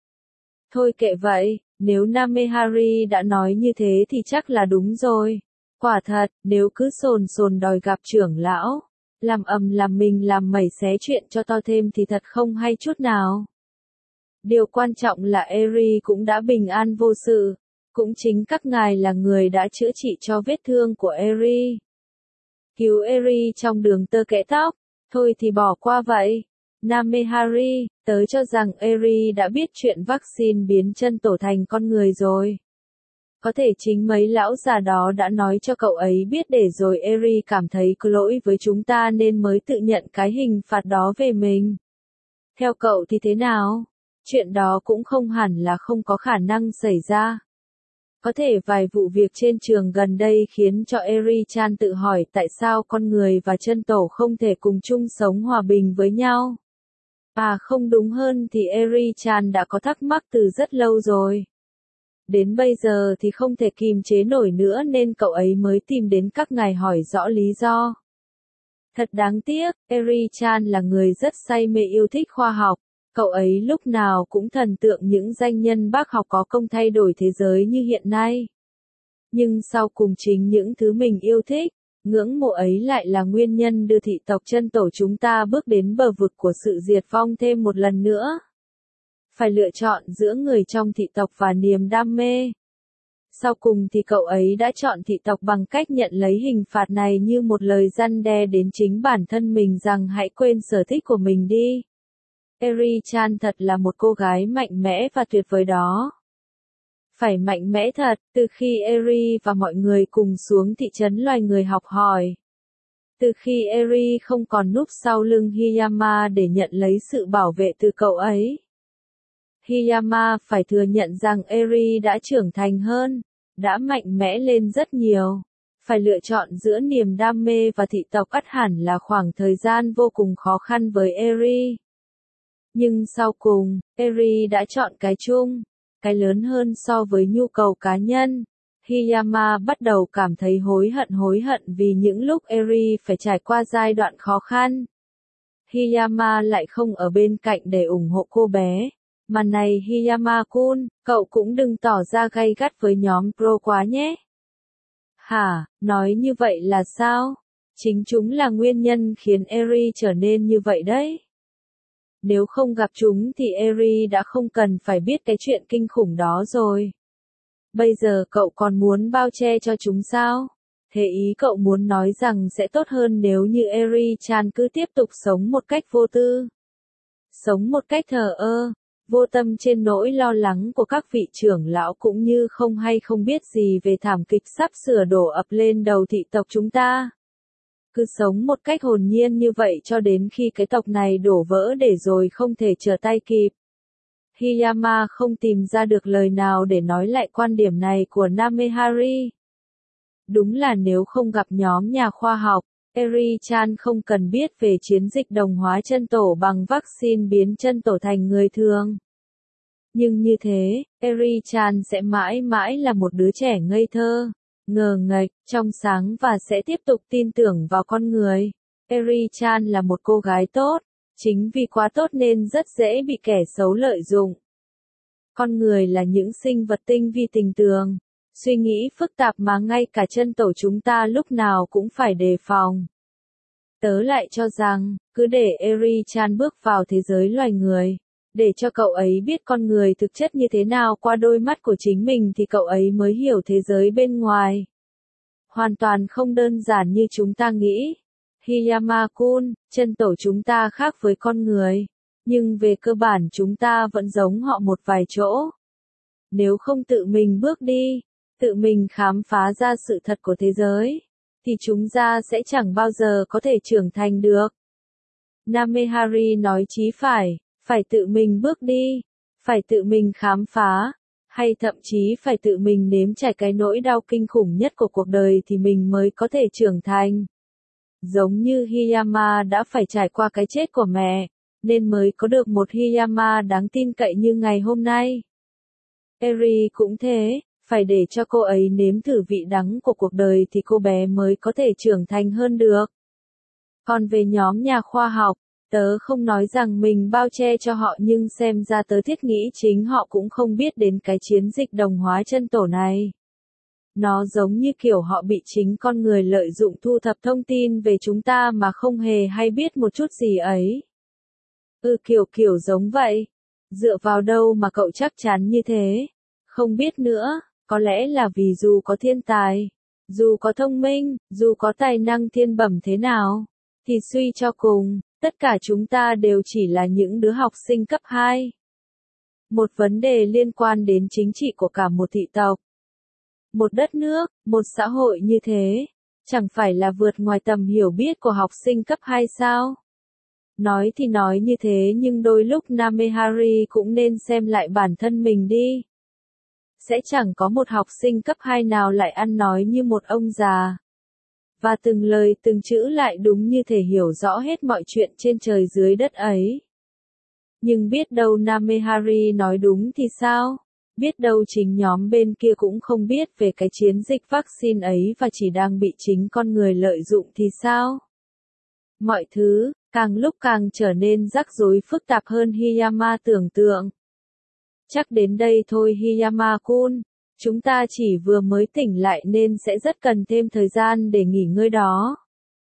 Thôi kệ vậy, nếu Namehari đã nói như thế thì chắc là đúng rồi. Quả thật, nếu cứ sồn đòi gặp trưởng lão, làm ầm làm mình làm mẩy xé chuyện cho to thêm thì thật không hay chút nào. Điều quan trọng là Eri cũng đã bình an vô sự. Cũng chính các ngài là người đã chữa trị cho vết thương của Eri. Cứu Eri trong đường tơ kẽ tóc, thôi thì bỏ qua vậy. Namehari, tớ cho rằng Eri đã biết chuyện vaccine biến chân tổ thành con người rồi. Có thể chính mấy lão già đó đã nói cho cậu ấy biết để rồi Eri cảm thấy có lỗi với chúng ta nên mới tự nhận cái hình phạt đó về mình. Theo cậu thì thế nào? Chuyện đó cũng không hẳn là không có khả năng xảy ra. Có thể vài vụ việc trên trường gần đây khiến cho Eri Chan tự hỏi tại sao con người và chân tổ không thể cùng chung sống hòa bình với nhau. À không, đúng hơn thì Eri Chan đã có thắc mắc từ rất lâu rồi. Đến bây giờ thì không thể kìm chế nổi nữa nên cậu ấy mới tìm đến các ngài hỏi rõ lý do. Thật đáng tiếc, Eri Chan là người rất say mê yêu thích khoa học. Cậu ấy lúc nào cũng thần tượng những danh nhân bác học có công thay đổi thế giới như hiện nay. Nhưng sau cùng chính những thứ mình yêu thích, ngưỡng mộ ấy lại là nguyên nhân đưa thị tộc chân tổ chúng ta bước đến bờ vực của sự diệt vong thêm một lần nữa. Phải lựa chọn giữa người trong thị tộc và niềm đam mê. Sau cùng thì cậu ấy đã chọn thị tộc bằng cách nhận lấy hình phạt này như một lời răn đe đến chính bản thân mình rằng hãy quên sở thích của mình đi. Eri Chan thật là một cô gái mạnh mẽ và tuyệt vời đó. Phải mạnh mẽ thật, từ khi Eri và mọi người cùng xuống thị trấn loài người học hỏi. Từ khi Eri không còn núp sau lưng Hiyama để nhận lấy sự bảo vệ từ cậu ấy. Hiyama phải thừa nhận rằng Eri đã trưởng thành hơn, đã mạnh mẽ lên rất nhiều. Phải lựa chọn giữa niềm đam mê và thị tộc ắt hẳn là khoảng thời gian vô cùng khó khăn với Eri. Nhưng sau cùng, Eri đã chọn cái chung, cái lớn hơn so với nhu cầu cá nhân. Hiyama bắt đầu cảm thấy hối hận vì những lúc Eri phải trải qua giai đoạn khó khăn. Hiyama lại không ở bên cạnh để ủng hộ cô bé. Mà này Hiyama-kun, cậu cũng đừng tỏ ra gay gắt với nhóm pro quá nhé. Hả, nói như vậy là sao? Chính chúng là nguyên nhân khiến Eri trở nên như vậy đấy. Nếu không gặp chúng thì Eri đã không cần phải biết cái chuyện kinh khủng đó rồi. Bây giờ cậu còn muốn bao che cho chúng sao? Thế ý cậu muốn nói rằng sẽ tốt hơn nếu như Eri Chan cứ tiếp tục sống một cách vô tư. sống một cách thờ ơ, vô tâm trên nỗi lo lắng của các vị trưởng lão cũng như không hay không biết gì về thảm kịch sắp sửa đổ ập lên đầu thị tộc chúng ta. Cứ sống một cách hồn nhiên như vậy cho đến khi cái tộc này đổ vỡ để rồi không thể trở tay kịp. Hiyama không tìm ra được lời nào để nói lại quan điểm này của Namehari. Đúng là nếu không gặp nhóm nhà khoa học, Eri-chan không cần biết về chiến dịch đồng hóa chân tổ bằng vaccine biến chân tổ thành người thường. Nhưng như thế, Eri-chan sẽ mãi mãi là một đứa trẻ ngây thơ, ngờ nghệch, trong sáng và sẽ tiếp tục tin tưởng vào con người. Eri-chan là một cô gái tốt, chính vì quá tốt nên rất dễ bị kẻ xấu lợi dụng. Con người là những sinh vật tinh vi tình tường, suy nghĩ phức tạp mà ngay cả chân tổ chúng ta lúc nào cũng phải đề phòng. Tớ lại cho rằng, cứ để Eri-chan bước vào thế giới loài người, để cho cậu ấy biết con người thực chất như thế nào qua đôi mắt của chính mình thì cậu ấy mới hiểu thế giới bên ngoài. Hoàn toàn không đơn giản như chúng ta nghĩ. Hiyama-kun, chân tổ chúng ta khác với con người, nhưng về cơ bản chúng ta vẫn giống họ một vài chỗ. Nếu không tự mình bước đi, tự mình khám phá ra sự thật của thế giới, thì chúng ta sẽ chẳng bao giờ có thể trưởng thành được. Namehari nói chí phải tự mình bước đi, phải tự mình khám phá, hay thậm chí phải tự mình nếm trải cái nỗi đau kinh khủng nhất của cuộc đời thì mình mới có thể trưởng thành. Giống như Hiyama đã phải trải qua cái chết của mẹ, nên mới có được một Hiyama đáng tin cậy như ngày hôm nay. Eri cũng thế, phải để cho cô ấy nếm thử vị đắng của cuộc đời thì cô bé mới có thể trưởng thành hơn được. Còn về nhóm nhà khoa học, tớ không nói rằng mình bao che cho họ nhưng xem ra tớ thiết nghĩ chính họ cũng không biết đến cái chiến dịch đồng hóa chân tổ này. Nó giống như kiểu họ bị chính con người lợi dụng thu thập thông tin về chúng ta mà không hề hay biết một chút gì ấy. Kiểu giống vậy. Dựa vào đâu mà cậu chắc chắn như thế? Không biết nữa, có lẽ là vì dù có thiên tài, dù có thông minh, dù có tài năng thiên bẩm thế nào, thì suy cho cùng, tất cả chúng ta đều chỉ là những đứa học sinh cấp 2. Một vấn đề liên quan đến chính trị của cả một thị tộc, một đất nước, một xã hội như thế, chẳng phải là vượt ngoài tầm hiểu biết của học sinh cấp 2 sao? Nói thì nói như thế nhưng đôi lúc Namehari cũng nên xem lại bản thân mình đi. Sẽ chẳng có một học sinh cấp 2 nào lại ăn nói như một ông già. Và từng lời từng chữ lại đúng như thể hiểu rõ hết mọi chuyện trên trời dưới đất ấy. Nhưng biết đâu Namehari nói đúng thì sao? Biết đâu chính nhóm bên kia cũng không biết về cái chiến dịch vaccine ấy và chỉ đang bị chính con người lợi dụng thì sao? Mọi thứ, càng lúc càng trở nên rắc rối phức tạp hơn Hiyama tưởng tượng. Chắc đến đây thôi Hiyama-kun, chúng ta chỉ vừa mới tỉnh lại nên sẽ rất cần thêm thời gian để nghỉ ngơi đó.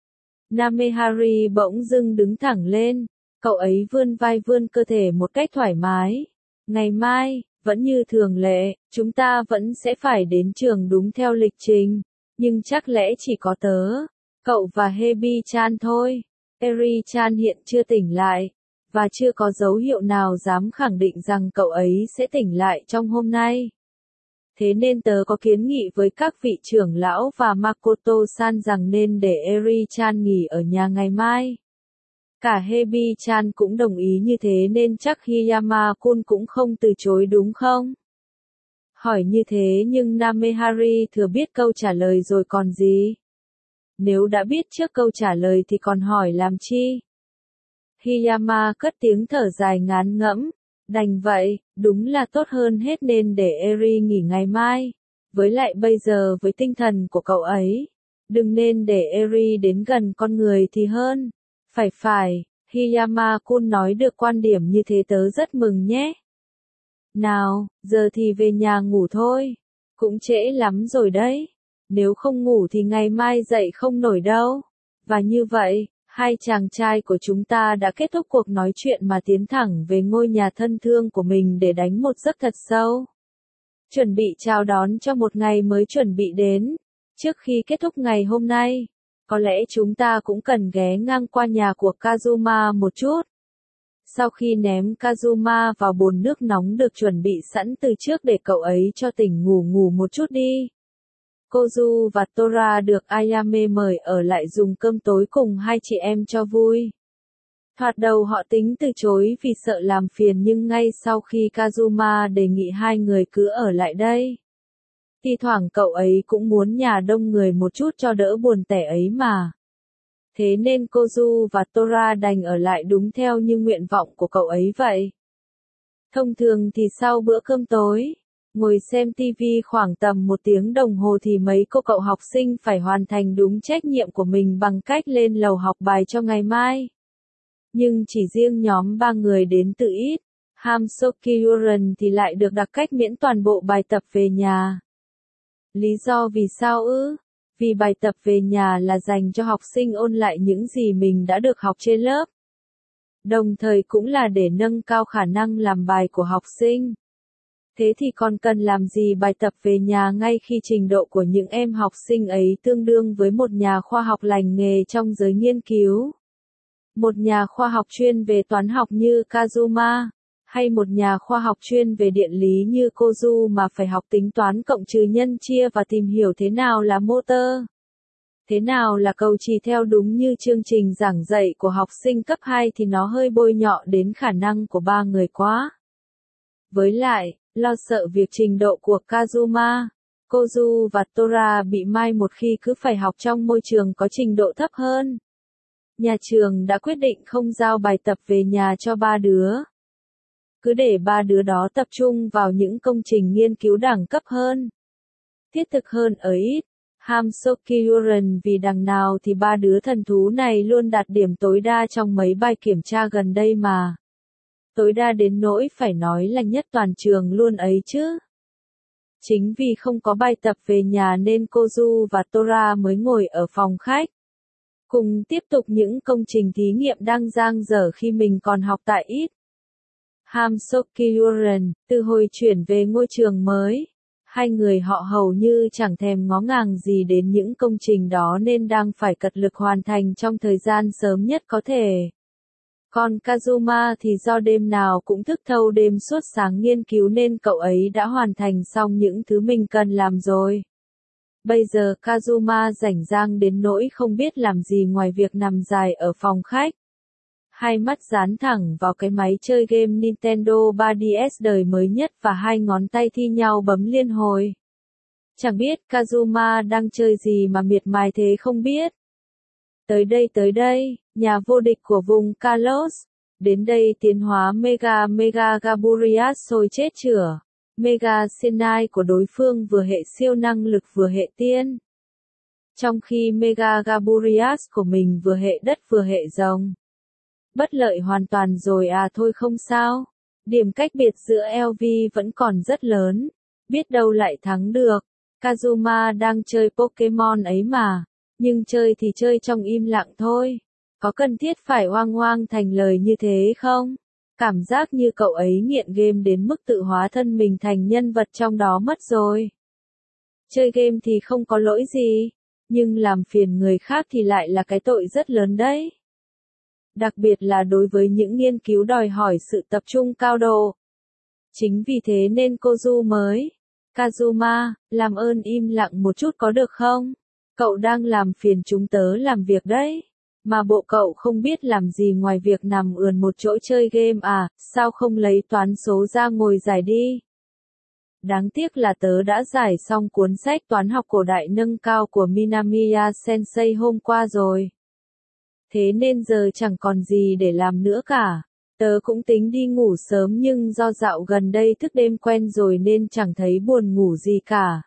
Namehari bỗng dưng đứng thẳng lên, cậu ấy vươn vai vươn cơ thể một cách thoải mái. Ngày mai, vẫn như thường lệ, chúng ta vẫn sẽ phải đến trường đúng theo lịch trình, nhưng chắc lẽ chỉ có tớ, cậu và Hebi-chan thôi. Eri-chan hiện chưa tỉnh lại, và chưa có dấu hiệu nào dám khẳng định rằng cậu ấy sẽ tỉnh lại trong hôm nay. Thế nên tớ có kiến nghị với các vị trưởng lão và Makoto-san rằng nên để Eri-chan nghỉ ở nhà ngày mai. Cả Hebi-chan cũng đồng ý như thế nên chắc Hiyama-kun cũng không từ chối đúng không? Hỏi như thế nhưng Namehari thừa biết câu trả lời rồi còn gì? Nếu đã biết trước câu trả lời thì còn hỏi làm chi? Hiyama cất tiếng thở dài ngán ngẫm. Đành vậy, đúng là tốt hơn hết nên để Eri nghỉ ngày mai. Với lại bây giờ với tinh thần của cậu ấy, đừng nên để Eri đến gần con người thì hơn. Phải, Hiyama-kun nói được quan điểm như thế tớ rất mừng nhé. Nào, giờ thì về nhà ngủ thôi. Cũng trễ lắm rồi đấy. Nếu không ngủ thì ngày mai dậy không nổi đâu. Và như vậy, hai chàng trai của chúng ta đã kết thúc cuộc nói chuyện mà tiến thẳng về ngôi nhà thân thương của mình để đánh một giấc thật sâu. Chuẩn bị chào đón cho một ngày mới chuẩn bị đến. Trước khi kết thúc ngày hôm nay, có lẽ chúng ta cũng cần ghé ngang qua nhà của Kazuma một chút. Sau khi ném Kazuma vào bồn nước nóng được chuẩn bị sẵn từ trước để cậu ấy cho tỉnh ngủ một chút đi. Kozu và Tora được Ayame mời ở lại dùng cơm tối cùng hai chị em cho vui. Thoạt đầu họ tính từ chối vì sợ làm phiền nhưng ngay sau khi Kazuma đề nghị hai người cứ ở lại đây. Thi thoảng cậu ấy cũng muốn nhà đông người một chút cho đỡ buồn tẻ ấy mà. Thế nên Kozu và Tora đành ở lại đúng theo như nguyện vọng của cậu ấy vậy. Thông thường thì sau bữa cơm tối, ngồi xem TV khoảng tầm 1 tiếng đồng hồ thì mấy cô cậu học sinh phải hoàn thành đúng trách nhiệm của mình bằng cách lên lầu học bài cho ngày mai. Nhưng chỉ riêng nhóm 3 người đến từ ít, Hamsokyuren thì lại được đặc cách miễn toàn bộ bài tập về nhà. Lý do vì sao ư? Vì bài tập về nhà là dành cho học sinh ôn lại những gì mình đã được học trên lớp. Đồng thời cũng là để nâng cao khả năng làm bài của học sinh. Thế thì còn cần làm gì bài tập về nhà ngay khi trình độ của những em học sinh ấy tương đương với một nhà khoa học lành nghề trong giới nghiên cứu. Một nhà khoa học chuyên về toán học như Kazuma, hay một nhà khoa học chuyên về điện lý như Kozu mà phải học tính toán cộng trừ nhân chia và tìm hiểu thế nào là motor. Thế nào là cầu trì theo đúng như chương trình giảng dạy của học sinh cấp 2 thì nó hơi bôi nhọ đến khả năng của 3 người quá. Với lại, lo sợ việc trình độ của Kazuma, Kozu và Tora bị mai một khi cứ phải học trong môi trường có trình độ thấp hơn. Nhà trường đã quyết định không giao bài tập về nhà cho 3 đứa. Cứ để 3 đứa đó tập trung vào những công trình nghiên cứu đẳng cấp hơn. Thiết thực hơn ở ít, Hamsokyuren vì đằng nào thì 3 đứa thần thú này luôn đạt điểm tối đa trong mấy bài kiểm tra gần đây mà. Tối đa đến nỗi phải nói là nhất toàn trường luôn ấy chứ. Chính vì không có bài tập về nhà nên Kozu và Tora mới ngồi ở phòng khách. Cùng tiếp tục những công trình thí nghiệm đang dang dở khi mình còn học tại ít. Hamsokyuren, từ hồi chuyển về ngôi trường mới, hai người họ hầu như chẳng thèm ngó ngàng gì đến những công trình đó nên đang phải cật lực hoàn thành trong thời gian sớm nhất có thể. Còn Kazuma thì do đêm nào cũng thức thâu đêm suốt sáng nghiên cứu nên cậu ấy đã hoàn thành xong những thứ mình cần làm rồi. Bây giờ Kazuma rảnh rang đến nỗi không biết làm gì ngoài việc nằm dài ở phòng khách. Hai mắt dán thẳng vào cái máy chơi game Nintendo 3DS đời mới nhất và hai ngón tay thi nhau bấm liên hồi. Chẳng biết Kazuma đang chơi gì mà miệt mài thế không biết. Tới đây, nhà vô địch của vùng Kalos. Đến đây tiến hóa Mega Gaburias sôi chết chửa. Mega Senai của đối phương vừa hệ siêu năng lực vừa hệ tiên. Trong khi Mega Gaburias của mình vừa hệ đất vừa hệ rồng. Bất lợi hoàn toàn rồi à, thôi không sao. Điểm cách biệt giữa LV vẫn còn rất lớn. Biết đâu lại thắng được. Kazuma đang chơi Pokemon ấy mà. Nhưng chơi thì chơi trong im lặng thôi. Có cần thiết phải oang oang thành lời như thế không? Cảm giác như cậu ấy nghiện game đến mức tự hóa thân mình thành nhân vật trong đó mất rồi. Chơi game thì không có lỗi gì. Nhưng làm phiền người khác thì lại là cái tội rất lớn đấy. Đặc biệt là đối với những nghiên cứu đòi hỏi sự tập trung cao độ. Chính vì thế nên Kozu mới. Kazuma, làm ơn im lặng một chút có được không? Cậu đang làm phiền chúng tớ làm việc đấy. Mà bộ cậu không biết làm gì ngoài việc nằm ườn một chỗ chơi game à, sao không lấy toán số ra ngồi giải đi? Đáng tiếc là tớ đã giải xong cuốn sách toán học cổ đại nâng cao của Minamiya Sensei hôm qua rồi. Thế nên giờ chẳng còn gì để làm nữa cả. Tớ cũng tính đi ngủ sớm nhưng do dạo gần đây thức đêm quen rồi nên chẳng thấy buồn ngủ gì cả.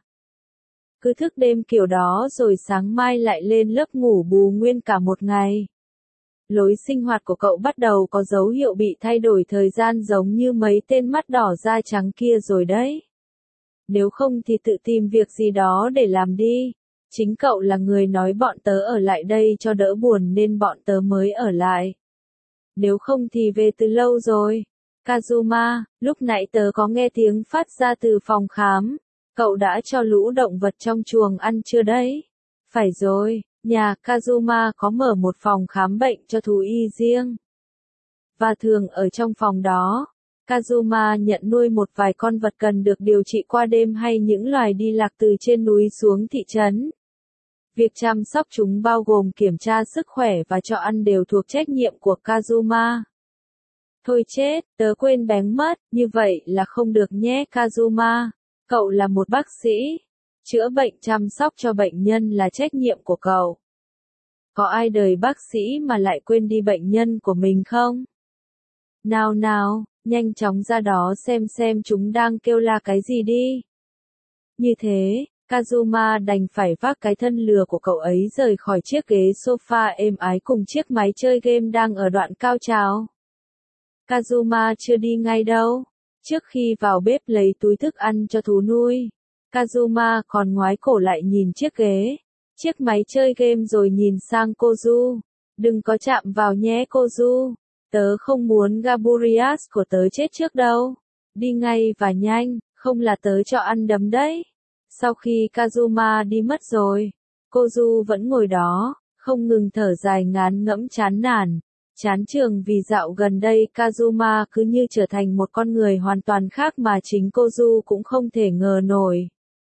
Cứ thức đêm kiểu đó rồi sáng mai lại lên lớp ngủ bù nguyên cả một ngày. Lối sinh hoạt của cậu bắt đầu có dấu hiệu bị thay đổi thời gian giống như mấy tên mắt đỏ da trắng kia rồi đấy. Nếu không thì tự tìm việc gì đó để làm đi. Chính cậu là người nói bọn tớ ở lại đây cho đỡ buồn nên bọn tớ mới ở lại. Nếu không thì về từ lâu rồi. Kazuma, lúc nãy tớ có nghe tiếng phát ra từ phòng khám. Cậu đã cho lũ động vật trong chuồng ăn chưa đấy? Phải rồi, nhà Kazuma có mở một phòng khám bệnh cho thú y riêng. Và thường ở trong phòng đó, Kazuma nhận nuôi một vài con vật cần được điều trị qua đêm hay những loài đi lạc từ trên núi xuống thị trấn. Việc chăm sóc chúng bao gồm kiểm tra sức khỏe và cho ăn đều thuộc trách nhiệm của Kazuma. Thôi chết, tớ quên bén mất, như vậy là không được nhé Kazuma. Cậu là một bác sĩ. Chữa bệnh chăm sóc cho bệnh nhân là trách nhiệm của cậu. Có ai đời bác sĩ mà lại quên đi bệnh nhân của mình không? Nào nào, nhanh chóng ra đó xem chúng đang kêu la cái gì đi. Như thế, Kazuma đành phải vác cái thân lừa của cậu ấy rời khỏi chiếc ghế sofa êm ái cùng chiếc máy chơi game đang ở đoạn cao trào. Kazuma chưa đi ngay đâu. Trước khi vào bếp lấy túi thức ăn cho thú nuôi, Kazuma còn ngoái cổ lại nhìn chiếc ghế, chiếc máy chơi game rồi nhìn sang Kozu. Đừng có chạm vào nhé Kozu. Tớ không muốn Gaburias của tớ chết trước đâu. Đi ngay và nhanh, không là tớ cho ăn đấm đấy. Sau khi Kazuma đi mất rồi, Kozu vẫn ngồi đó, không ngừng thở dài ngán ngẫm chán nản. Chán trường vì dạo gần đây Kazuma cứ như trở thành một con người hoàn toàn khác mà chính Kozu cũng không thể ngờ nổi.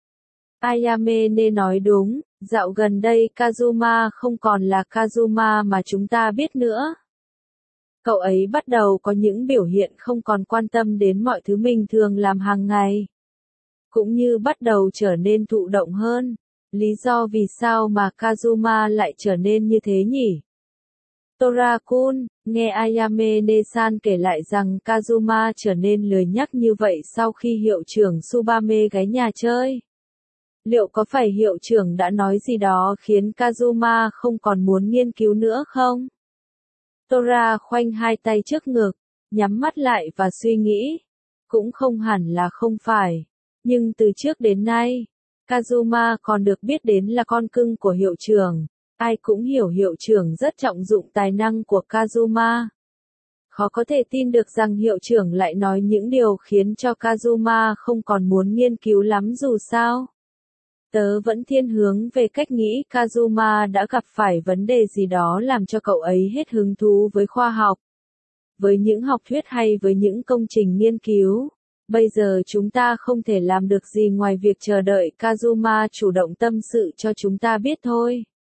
Ayamene nói đúng, dạo gần đây Kazuma không còn là Kazuma mà chúng ta biết nữa. Cậu ấy bắt đầu có những biểu hiện không còn quan tâm đến mọi thứ mình thường làm hàng ngày. Cũng như bắt đầu trở nên thụ động hơn. Lý do vì sao mà Kazuma lại trở nên như thế nhỉ? Tora-kun, nghe Ayamene-san kể lại rằng Kazuma trở nên lười nhắc như vậy sau khi hiệu trưởng Tsubame ghé nhà chơi. Liệu có phải hiệu trưởng đã nói gì đó khiến Kazuma không còn muốn nghiên cứu nữa không? Tora khoanh hai tay trước ngực, nhắm mắt lại và suy nghĩ. Cũng không hẳn là không phải. Nhưng từ trước đến nay, Kazuma còn được biết đến là con cưng của hiệu trưởng. Ai cũng hiểu hiệu trưởng rất trọng dụng tài năng của Kazuma. Khó có thể tin được rằng hiệu trưởng lại nói những điều khiến cho Kazuma không còn muốn nghiên cứu lắm dù sao. Tớ vẫn thiên hướng về cách nghĩ Kazuma đã gặp phải vấn đề gì đó làm cho cậu ấy hết hứng thú với khoa học. Với những học thuyết hay với những công trình nghiên cứu. Bây giờ chúng ta không thể làm được gì ngoài việc chờ đợi Kazuma chủ động tâm sự cho chúng ta biết thôi.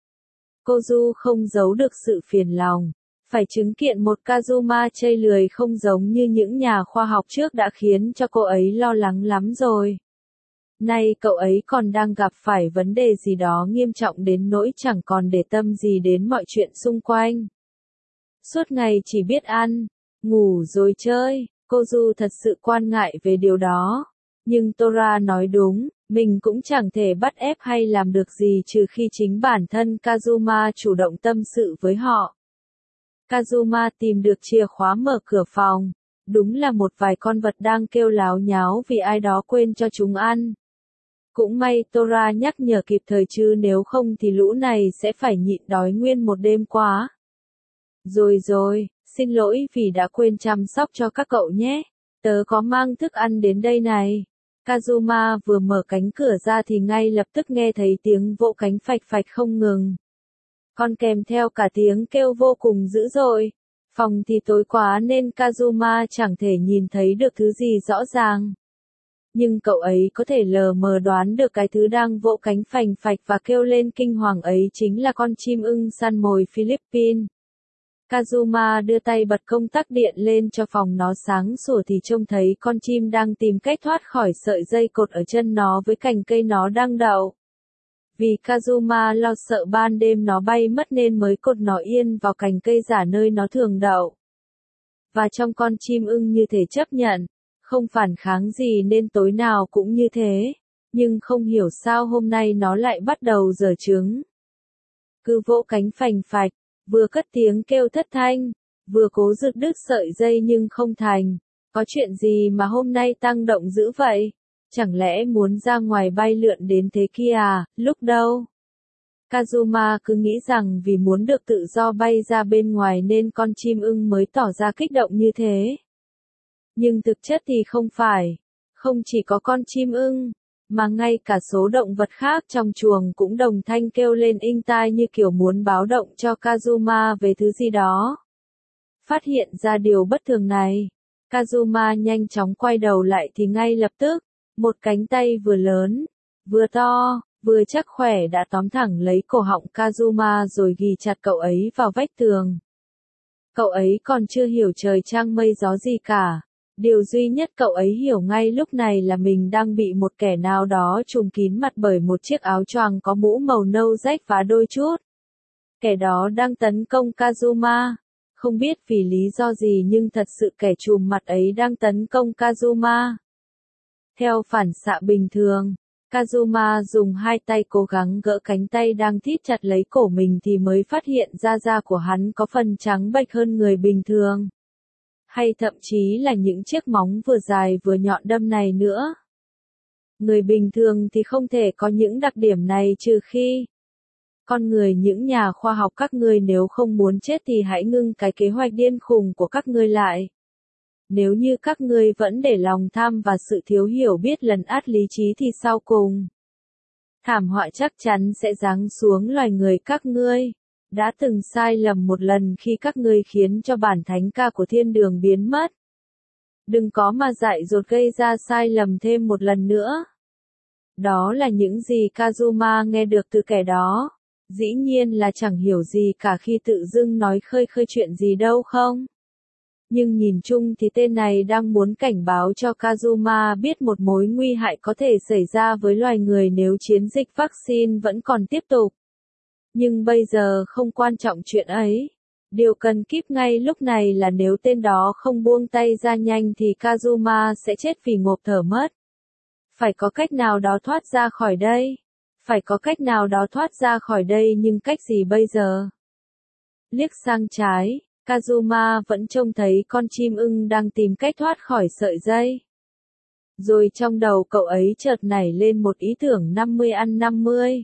Kozu không giấu được sự phiền lòng. Phải chứng kiện một Kazuma chây lười không giống như những nhà khoa học trước đã khiến cho cô ấy lo lắng lắm rồi. Nay cậu ấy còn đang gặp phải vấn đề gì đó nghiêm trọng đến nỗi chẳng còn để tâm gì đến mọi chuyện xung quanh. Suốt ngày chỉ biết ăn, ngủ rồi chơi, Kozu thật sự quan ngại về điều đó. Nhưng Tora nói đúng, mình cũng chẳng thể bắt ép hay làm được gì trừ khi chính bản thân Kazuma chủ động tâm sự với họ. Kazuma tìm được chìa khóa mở cửa phòng. Đúng là một vài con vật đang kêu láo nháo vì ai đó quên cho chúng ăn. Cũng may Tora nhắc nhở kịp thời chứ nếu không thì lũ này sẽ phải nhịn đói nguyên một đêm quá. Rồi, xin lỗi vì đã quên chăm sóc cho các cậu nhé. Tớ có mang thức ăn đến đây này. Kazuma vừa mở cánh cửa ra thì ngay lập tức nghe thấy tiếng vỗ cánh phạch phạch không ngừng. Còn kèm theo cả tiếng kêu vô cùng dữ dội. Phòng thì tối quá nên Kazuma chẳng thể nhìn thấy được thứ gì rõ ràng. Nhưng cậu ấy có thể lờ mờ đoán được cái thứ đang vỗ cánh phành phạch và kêu lên kinh hoàng ấy chính là con chim ưng săn mồi Philippines. Kazuma đưa tay bật công tắc điện lên cho phòng nó sáng sủa thì trông thấy con chim đang tìm cách thoát khỏi sợi dây cột ở chân nó với cành cây nó đang đậu. Vì Kazuma lo sợ ban đêm nó bay mất nên mới cột nó yên vào cành cây giả nơi nó thường đậu. Và trong con chim ưng như thể chấp nhận, không phản kháng gì nên tối nào cũng như thế. Nhưng không hiểu sao hôm nay nó lại bắt đầu giở trứng. Cứ vỗ cánh phành phạch. Vừa cất tiếng kêu thất thanh, vừa cố giật đứt sợi dây nhưng không thành. Có chuyện gì mà hôm nay tăng động dữ vậy? Chẳng lẽ muốn ra ngoài bay lượn đến thế kia à, lúc đâu? Kazuma cứ nghĩ rằng vì muốn được tự do bay ra bên ngoài nên con chim ưng mới tỏ ra kích động như thế. Nhưng thực chất thì không phải. Không chỉ có con chim ưng, mà ngay cả số động vật khác trong chuồng cũng đồng thanh kêu lên inh tai như kiểu muốn báo động cho Kazuma về thứ gì đó. Phát hiện ra điều bất thường này, Kazuma nhanh chóng quay đầu lại thì ngay lập tức, một cánh tay vừa lớn, vừa to, vừa chắc khỏe đã tóm thẳng lấy cổ họng Kazuma rồi ghì chặt cậu ấy vào vách tường. Cậu ấy còn chưa hiểu trời trăng mây gió gì cả. Điều duy nhất cậu ấy hiểu ngay lúc này là mình đang bị một kẻ nào đó trùm kín mặt bởi một chiếc áo choàng có mũ màu nâu rách vá đôi chút. Kẻ đó đang tấn công Kazuma. Không biết vì lý do gì nhưng thật sự kẻ trùm mặt ấy đang tấn công Kazuma. Theo phản xạ bình thường, Kazuma dùng hai tay cố gắng gỡ cánh tay đang thít chặt lấy cổ mình thì mới phát hiện ra da của hắn có phần trắng bệch hơn người bình thường. Hay thậm chí là những chiếc móng vừa dài vừa nhọn đâm này nữa. Người bình thường thì không thể có những đặc điểm này trừ khi con người những nhà khoa học các ngươi nếu không muốn chết thì hãy ngưng cái kế hoạch điên khùng của các ngươi lại. Nếu như các ngươi vẫn để lòng tham và sự thiếu hiểu biết lấn át lý trí thì sau cùng, thảm họa chắc chắn sẽ giáng xuống loài người các ngươi. Đã từng sai lầm một lần khi các ngươi khiến cho bản thánh ca của thiên đường biến mất. Đừng có mà dại dột gây ra sai lầm thêm một lần nữa. Đó là những gì Kazuma nghe được từ kẻ đó. Dĩ nhiên là chẳng hiểu gì cả khi tự dưng nói khơi khơi chuyện gì đâu không. Nhưng nhìn chung thì tên này đang muốn cảnh báo cho Kazuma biết một mối nguy hại có thể xảy ra với loài người nếu chiến dịch vaccine vẫn còn tiếp tục. Nhưng bây giờ không quan trọng chuyện ấy. Điều cần kíp ngay lúc này là nếu tên đó không buông tay ra nhanh thì Kazuma sẽ chết vì ngộp thở mất. Phải có cách nào đó thoát ra khỏi đây. Phải có cách nào đó thoát ra khỏi đây nhưng cách gì bây giờ? Liếc sang trái, Kazuma vẫn trông thấy con chim ưng đang tìm cách thoát khỏi sợi dây. Rồi trong đầu cậu ấy chợt nảy lên một ý tưởng 50x50.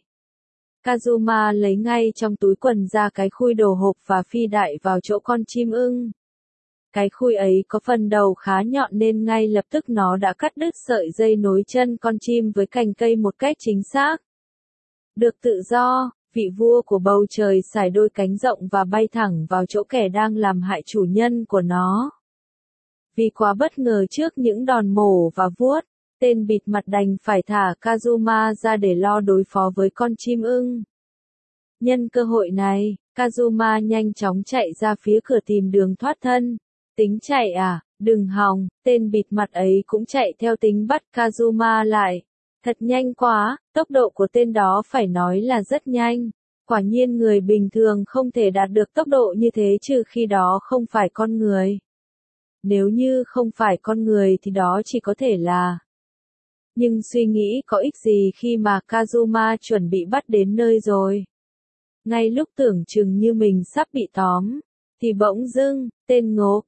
Kazuma lấy ngay trong túi quần ra cái khui đồ hộp và phi đại vào chỗ con chim ưng. Cái khui ấy có phần đầu khá nhọn nên ngay lập tức nó đã cắt đứt sợi dây nối chân con chim với cành cây một cách chính xác. Được tự do, vị vua của bầu trời xải đôi cánh rộng và bay thẳng vào chỗ kẻ đang làm hại chủ nhân của nó. Vì quá bất ngờ trước những đòn mổ và vuốt, tên bịt mặt đành phải thả Kazuma ra để lo đối phó với con chim ưng. Nhân cơ hội này, Kazuma nhanh chóng chạy ra phía cửa tìm đường thoát thân. Tính chạy à, đừng hòng, tên bịt mặt ấy cũng chạy theo tính bắt Kazuma lại. Thật nhanh quá, tốc độ của tên đó phải nói là rất nhanh. Quả nhiên người bình thường không thể đạt được tốc độ như thế trừ khi đó không phải con người. Nếu như không phải con người thì đó chỉ có thể là. Nhưng suy nghĩ có ích gì khi mà Kazuma chuẩn bị bắt đến nơi rồi. Ngay lúc tưởng chừng như mình sắp bị tóm, thì bỗng dưng, tên ngố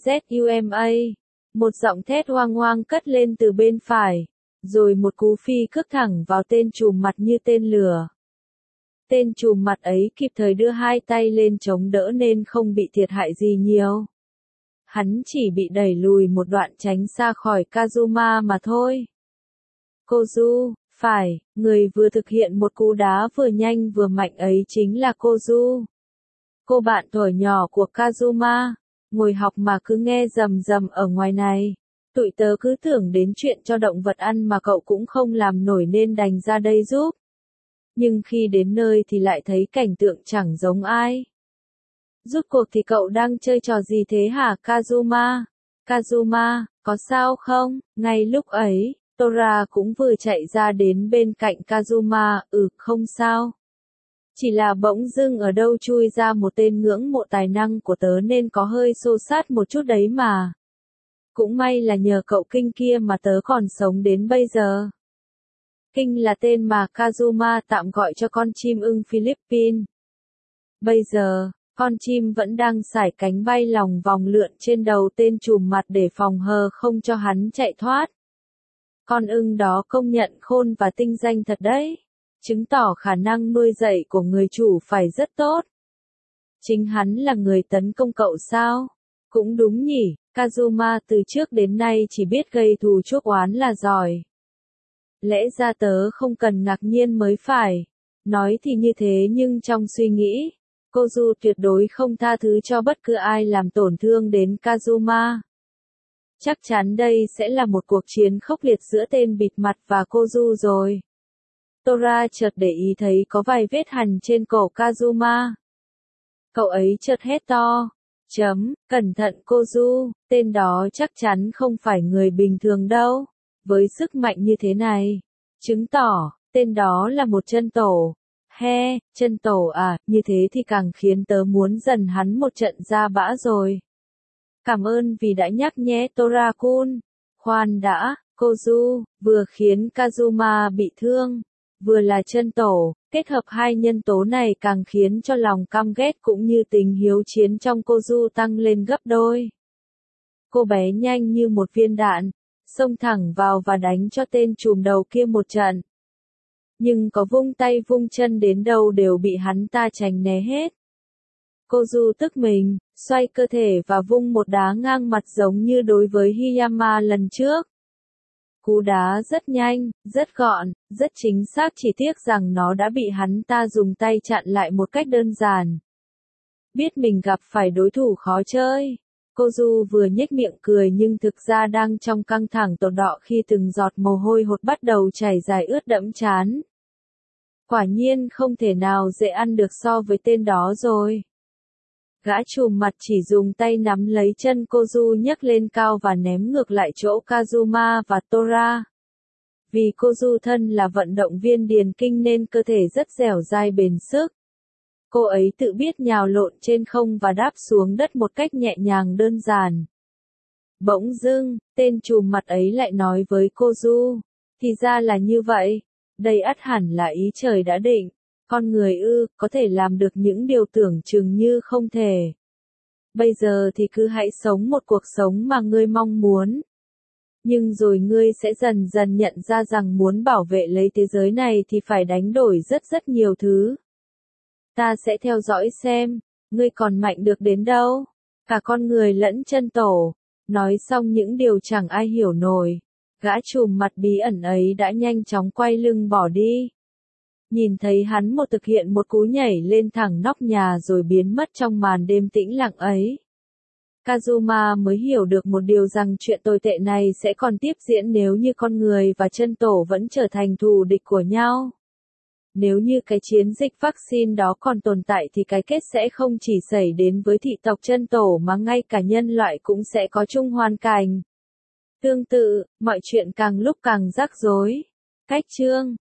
Kazuma, một giọng thét hoang hoang cất lên từ bên phải, rồi một cú phi cước thẳng vào tên trùm mặt như tên lửa. Tên trùm mặt ấy kịp thời đưa hai tay lên chống đỡ nên không bị thiệt hại gì nhiều. Hắn chỉ bị đẩy lùi một đoạn tránh xa khỏi Kazuma mà thôi. Kozu, phải, người vừa thực hiện một cú đá vừa nhanh vừa mạnh ấy chính là Kozu. Cô bạn thuở nhỏ của Kazuma, ngồi học mà cứ nghe rầm rầm ở ngoài này. Tụi tớ cứ tưởng đến chuyện cho động vật ăn mà cậu cũng không làm nổi nên đành ra đây giúp. Nhưng khi đến nơi thì lại thấy cảnh tượng chẳng giống ai. Rút cuộc thì cậu đang chơi trò gì thế hả Kazuma? Kazuma, có sao không? Ngay lúc ấy, Tora cũng vừa chạy ra đến bên cạnh Kazuma, không sao. Chỉ là bỗng dưng ở đâu chui ra một tên ngưỡng mộ tài năng của tớ nên có hơi xô xát một chút đấy mà. Cũng may là nhờ cậu Kinh kia mà tớ còn sống đến bây giờ. Kinh là tên mà Kazuma tạm gọi cho con chim ưng Philippines. Bây giờ, con chim vẫn đang sải cánh bay lòng vòng lượn trên đầu tên trùm mặt để phòng hờ không cho hắn chạy thoát. Con ưng đó công nhận khôn và tinh danh thật đấy. Chứng tỏ khả năng nuôi dạy của người chủ phải rất tốt. Chính hắn là người tấn công cậu sao? Cũng đúng nhỉ, Kazuma từ trước đến nay chỉ biết gây thù chuốc oán là giỏi. Lẽ ra tớ không cần ngạc nhiên mới phải. Nói thì như thế nhưng trong suy nghĩ, Kozu tuyệt đối không tha thứ cho bất cứ ai làm tổn thương đến Kazuma. Chắc chắn đây sẽ là một cuộc chiến khốc liệt giữa tên bịt mặt và Kozu rồi. Tora chợt để ý thấy có vài vết hằn trên cổ Kazuma. Cậu ấy chợt hét to. Cẩn thận Kozu, tên đó chắc chắn không phải người bình thường đâu. Với sức mạnh như thế này, chứng tỏ, tên đó là một chân tổ. Chân tổ à, như thế thì càng khiến tớ muốn dần hắn một trận ra bã rồi. Cảm ơn vì đã nhắc nhé Tora-kun. Khoan đã, Kozu, vừa khiến Kazuma bị thương, vừa là chân tổ, kết hợp hai nhân tố này càng khiến cho lòng căm ghét cũng như tình hiếu chiến trong Kozu tăng lên gấp đôi. Cô bé nhanh như một viên đạn, xông thẳng vào và đánh cho tên trùm đầu kia một trận. Nhưng có vung tay vung chân đến đâu đều bị hắn ta tránh né hết. Kozu tức mình, xoay cơ thể và vung một đá ngang mặt giống như đối với Hiyama lần trước. Cú đá rất nhanh, rất gọn, rất chính xác, chỉ tiếc rằng nó đã bị hắn ta dùng tay chặn lại một cách đơn giản. Biết mình gặp phải đối thủ khó chơi. Kozu vừa nhếch miệng cười nhưng thực ra đang trong căng thẳng tột độ khi từng giọt mồ hôi hột bắt đầu chảy dài ướt đẫm trán. Quả nhiên không thể nào dễ ăn được so với tên đó rồi. Gã trùm mặt chỉ dùng tay nắm lấy chân Kozu nhấc lên cao và ném ngược lại chỗ Kazuma và Tora. Vì Kozu thân là vận động viên điền kinh nên cơ thể rất dẻo dai bền sức. Cô ấy tự biết nhào lộn trên không và đáp xuống đất một cách nhẹ nhàng đơn giản. Bỗng dưng, tên trùm mặt ấy lại nói với Kozu, thì ra là như vậy, đây ắt hẳn là ý trời đã định. Con người có thể làm được những điều tưởng chừng như không thể. Bây giờ thì cứ hãy sống một cuộc sống mà ngươi mong muốn. Nhưng rồi ngươi sẽ dần dần nhận ra rằng muốn bảo vệ lấy thế giới này thì phải đánh đổi rất nhiều thứ. Ta sẽ theo dõi xem, ngươi còn mạnh được đến đâu. Cả con người lẫn chân tổ. Nói xong những điều chẳng ai hiểu nổi. Gã trùm mặt bí ẩn ấy đã nhanh chóng quay lưng bỏ đi. Nhìn thấy hắn thực hiện một cú nhảy lên thẳng nóc nhà rồi biến mất trong màn đêm tĩnh lặng ấy. Kazuma mới hiểu được một điều rằng chuyện tồi tệ này sẽ còn tiếp diễn nếu như con người và chân tổ vẫn trở thành thù địch của nhau. Nếu như cái chiến dịch vaccine đó còn tồn tại thì cái kết sẽ không chỉ xảy đến với thị tộc chân tổ mà ngay cả nhân loại cũng sẽ có chung hoàn cảnh. Tương tự, mọi chuyện càng lúc càng rắc rối. Cách chương